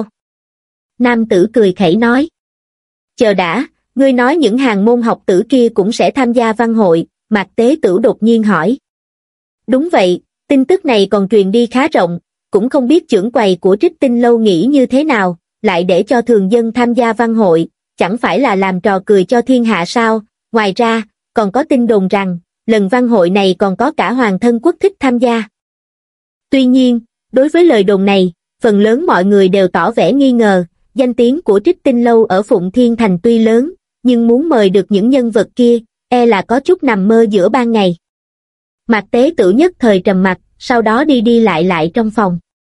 Nam tử cười khẩy nói. Chờ đã, ngươi nói những hàng môn học tử kia cũng sẽ tham gia văn hội, Mạc Tế Tửu đột nhiên hỏi. Đúng vậy, tin tức này còn truyền đi khá rộng, cũng không biết trưởng quầy của Trích Tinh lâu nghĩ như thế nào, lại để cho thường dân tham gia văn hội, chẳng phải là làm trò cười cho thiên hạ sao? Ngoài ra, còn có tin đồn rằng, lần văn hội này còn có cả hoàng thân quốc thích tham gia. Tuy nhiên, đối với lời đồn này, phần lớn mọi người đều tỏ vẻ nghi ngờ, danh tiếng của Trích Tinh lâu ở Phụng Thiên Thành tuy lớn, nhưng muốn mời được những nhân vật kia, e là có chút nằm mơ giữa ban ngày. Mạc Tế Tửu nhất thời trầm mặc, sau đó đi đi lại lại trong phòng.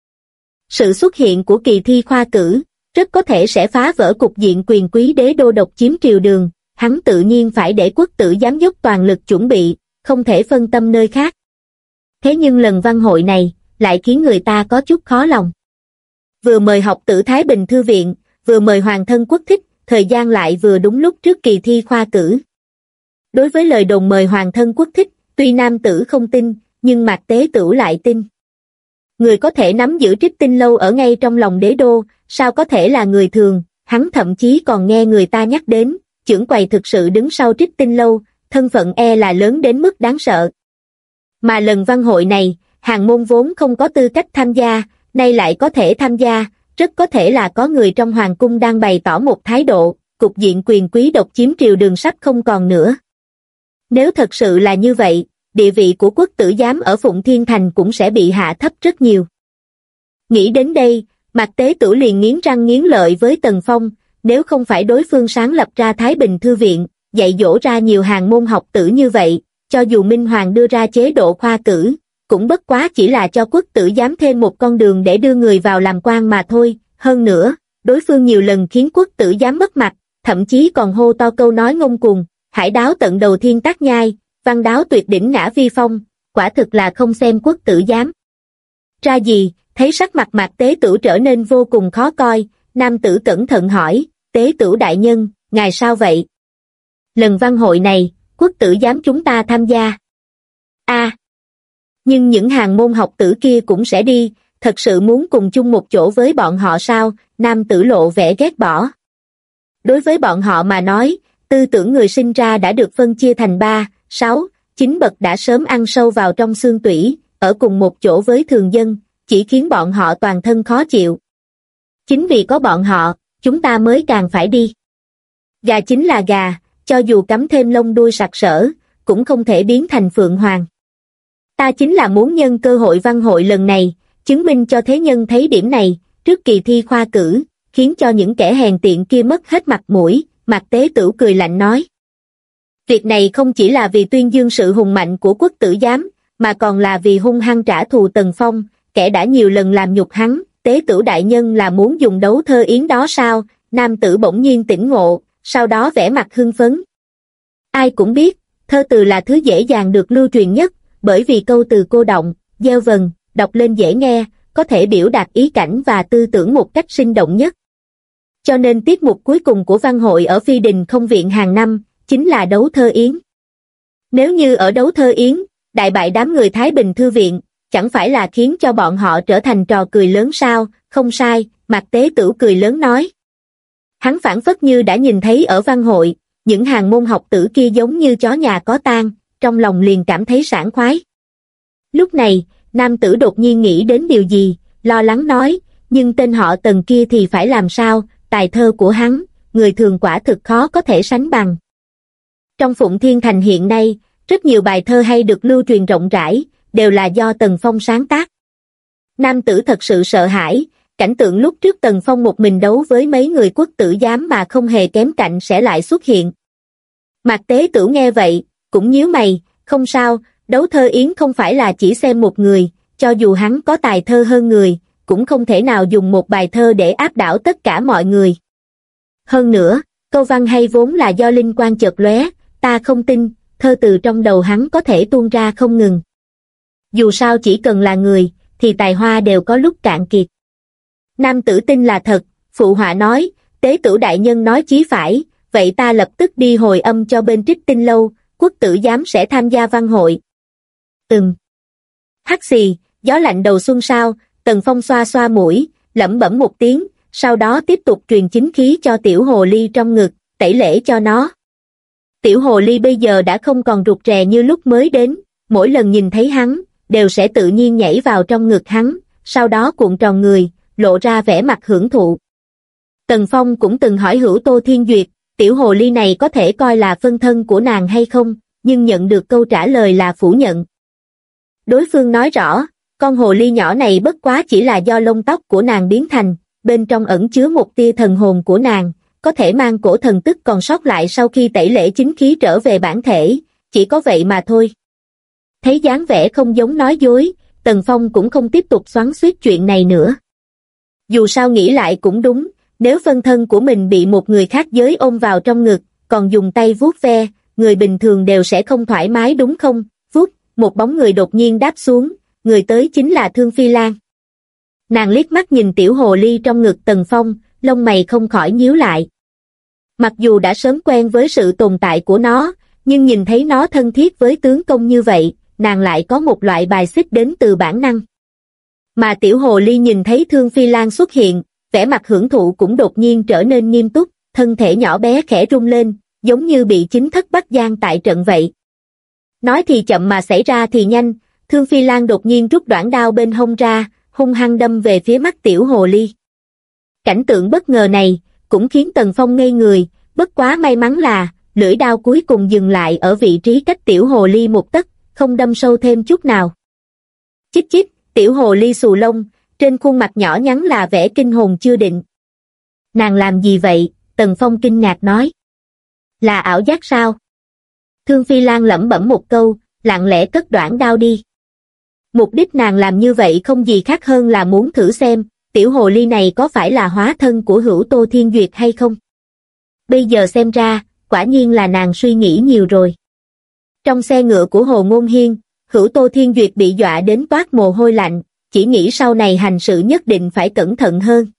Sự xuất hiện của kỳ thi khoa cử, rất có thể sẽ phá vỡ cục diện quyền quý đế đô độc chiếm triều đường, hắn tự nhiên phải để quốc tử giám dốc toàn lực chuẩn bị, không thể phân tâm nơi khác. Thế nhưng lần văn hội này, lại khiến người ta có chút khó lòng. Vừa mời học tử Thái Bình Thư viện, vừa mời hoàng thân quốc thích, thời gian lại vừa đúng lúc trước kỳ thi khoa cử. Đối với lời đồn mời hoàng thân quốc thích, tuy nam tử không tin, nhưng Mạc Tế Tửu lại tin. Người có thể nắm giữ Trích Tinh Lâu ở ngay trong lòng đế đô, sao có thể là người thường, hắn thậm chí còn nghe người ta nhắc đến, chưởng quầy thực sự đứng sau Trích Tinh Lâu, thân phận là lớn đến mức đáng sợ. Mà lần văn hội này, Hàn môn vốn không có tư cách tham gia, nay lại có thể tham gia, rất có thể là có người trong hoàng cung đang bày tỏ một thái độ, cục diện quyền quý độc chiếm triều đường sắp không còn nữa. Nếu thật sự là như vậy, địa vị của quốc tử giám ở Phụng Thiên Thành cũng sẽ bị hạ thấp rất nhiều. Nghĩ đến đây, Mạc Tế Tửu liền nghiến răng nghiến lợi với Tần Phong, nếu không phải đối phương sáng lập ra Thái Bình Thư viện, dạy dỗ ra nhiều hàng môn học tử như vậy, cho dù Minh Hoàng đưa ra chế độ khoa cử, cũng bất quá chỉ là cho quốc tử giám thêm một con đường để đưa người vào làm quan mà thôi. Hơn nữa, đối phương nhiều lần khiến quốc tử giám mất mặt, thậm chí còn hô to câu nói ngông cuồng, hải đáo tận đầu thiên tác nhai, văn đáo tuyệt đỉnh ngã vi phong, quả thực là không xem quốc tử giám ra gì. Thấy sắc mặt Mạc Tế Tửu trở nên vô cùng khó coi, nam tử cẩn thận hỏi, Tế Tửu đại nhân, ngài sao vậy? Lần văn hội này, quốc tử giám chúng ta tham gia. Nhưng những hàng môn học tử kia cũng sẽ đi, thật sự muốn cùng chung một chỗ với bọn họ sao? Nam tử lộ vẻ ghét bỏ. Đối với bọn họ mà nói, tư tưởng người sinh ra đã được phân chia thành 3, 6, 9 bậc đã sớm ăn sâu vào trong xương tủy, ở cùng một chỗ với thường dân, chỉ khiến bọn họ toàn thân khó chịu. Chính vì có bọn họ, chúng ta mới càng phải đi. Gà chính là gà, cho dù cắm thêm lông đuôi sặc sỡ, cũng không thể biến thành phượng hoàng. Ta chính là muốn nhân cơ hội văn hội lần này, chứng minh cho thế nhân thấy điểm này, trước kỳ thi khoa cử, khiến cho những kẻ hèn tiện kia mất hết mặt mũi. Mạc Tế Tửu cười lạnh nói. Việc này không chỉ là vì tuyên dương sự hùng mạnh của quốc tử giám, mà còn là vì hung hăng trả thù Tần Phong, kẻ đã nhiều lần làm nhục hắn. Tế Tửu đại nhân là muốn dùng đấu thơ yến đó sao? Nam tử bỗng nhiên tỉnh ngộ, sau đó vẻ mặt hưng phấn. Ai cũng biết, thơ từ là thứ dễ dàng được lưu truyền nhất, bởi vì câu từ cô động, gieo vần, đọc lên dễ nghe, có thể biểu đạt ý cảnh và tư tưởng một cách sinh động nhất. Cho nên tiết mục cuối cùng của văn hội ở Phi Đình Không Viện hàng năm, chính là đấu thơ yến. Nếu như ở đấu thơ yến, đại bại đám người Thái Bình Thư viện, chẳng phải là khiến cho bọn họ trở thành trò cười lớn sao? Không sai, Mạc Tế Tửu cười lớn nói. Hắn phảng phất như đã nhìn thấy ở văn hội, những hàng môn học tử kia giống như chó nhà có tang, trong lòng liền cảm thấy sảng khoái. Lúc này, nam tử đột nhiên nghĩ đến điều gì, lo lắng nói, nhưng tên họ Tần kia thì phải làm sao? Tài thơ của hắn, người thường quả thực khó có thể sánh bằng. Trong Phụng Thiên Thành hiện nay, rất nhiều bài thơ hay được lưu truyền rộng rãi, đều là do Tần Phong sáng tác. Nam tử thật sự sợ hãi, cảnh tượng lúc trước Tần Phong một mình đấu với mấy người quốc tử giám mà không hề kém cạnh sẽ lại xuất hiện. Mạc Tế Tửu nghe vậy, cũng nhíu mày, không sao, đấu thơ yến không phải là chỉ xem một người, cho dù hắn có tài thơ hơn người, cũng không thể nào dùng một bài thơ để áp đảo tất cả mọi người. Hơn nữa, câu văn hay vốn là do linh quang chợt lóe, ta không tin, thơ từ trong đầu hắn có thể tuôn ra không ngừng. Dù sao chỉ cần là người, thì tài hoa đều có lúc cạn kiệt. Nam tử tin là thật, phụ họa nói, Tế Tửu đại nhân nói chí phải, vậy ta lập tức đi hồi âm cho bên Trích Tinh Lâu, quốc tử giám sẽ tham gia văn hội. Hắt xì, gió lạnh đầu xuân sao? Tần Phong xoa xoa mũi, lẩm bẩm một tiếng, sau đó tiếp tục truyền chính khí cho tiểu hồ ly trong ngực, tẩy lễ cho nó. Tiểu hồ ly bây giờ đã không còn rụt rè như lúc mới đến, mỗi lần nhìn thấy hắn, đều sẽ tự nhiên nhảy vào trong ngực hắn, sau đó cuộn tròn người, lộ ra vẻ mặt hưởng thụ. Tần Phong cũng từng hỏi Hữu Tô Thiên Duyệt, tiểu hồ ly này có thể coi là phân thân của nàng hay không, nhưng nhận được câu trả lời là phủ nhận. Đối phương nói rõ, con hồ ly nhỏ này bất quá chỉ là do lông tóc của nàng biến thành, bên trong ẩn chứa một tia thần hồn của nàng, có thể mang cổ thần tức còn sót lại sau khi tẩy lễ chính khí trở về bản thể, chỉ có vậy mà thôi. Thấy dáng vẻ không giống nói dối, Tần Phong cũng không tiếp tục xoắn xuýt chuyện này nữa. Dù sao nghĩ lại cũng đúng, nếu phân thân của mình bị một người khác giới ôm vào trong ngực, còn dùng tay vuốt ve, người bình thường đều sẽ không thoải mái đúng không? Vuốt, một bóng người đột nhiên đáp xuống, người tới chính là Thương Phi Lan. Nàng liếc mắt nhìn tiểu hồ ly trong ngực Tần Phong, lông mày không khỏi nhíu lại. Mặc dù đã sớm quen với sự tồn tại của nó, nhưng nhìn thấy nó thân thiết với tướng công như vậy, nàng lại có một loại bài xích đến từ bản năng. Mà tiểu hồ ly nhìn thấy Thương Phi Lan xuất hiện, vẻ mặt hưởng thụ cũng đột nhiên trở nên nghiêm túc, thân thể nhỏ bé khẽ rung lên, giống như bị chính thất bắt giang tại trận vậy. Nói thì chậm mà xảy ra thì nhanh, Thương Phi Lan đột nhiên rút đoạn đao bên hông ra, hung hăng đâm về phía mắt tiểu hồ ly. Cảnh tượng bất ngờ này, cũng khiến Tần Phong ngây người, bất quá may mắn là, lưỡi đao cuối cùng dừng lại ở vị trí cách tiểu hồ ly một tấc, không đâm sâu thêm chút nào. Chích chích, tiểu hồ ly xù lông, trên khuôn mặt nhỏ nhắn là vẻ kinh hồn chưa định. Nàng làm gì vậy? Tần Phong kinh ngạc nói. Là ảo giác sao? Thương Phi Lan lẩm bẩm một câu, lặng lẽ cất đoạn đao đi. Mục đích nàng làm như vậy không gì khác hơn là muốn thử xem, tiểu hồ ly này có phải là hóa thân của Hữu Tô Thiên Duyệt hay không? Bây giờ xem ra, quả nhiên là nàng suy nghĩ nhiều rồi. Trong xe ngựa của Hồ Ngôn Hiên, Hữu Tô Thiên Duyệt bị dọa đến toát mồ hôi lạnh, chỉ nghĩ sau này hành sự nhất định phải cẩn thận hơn.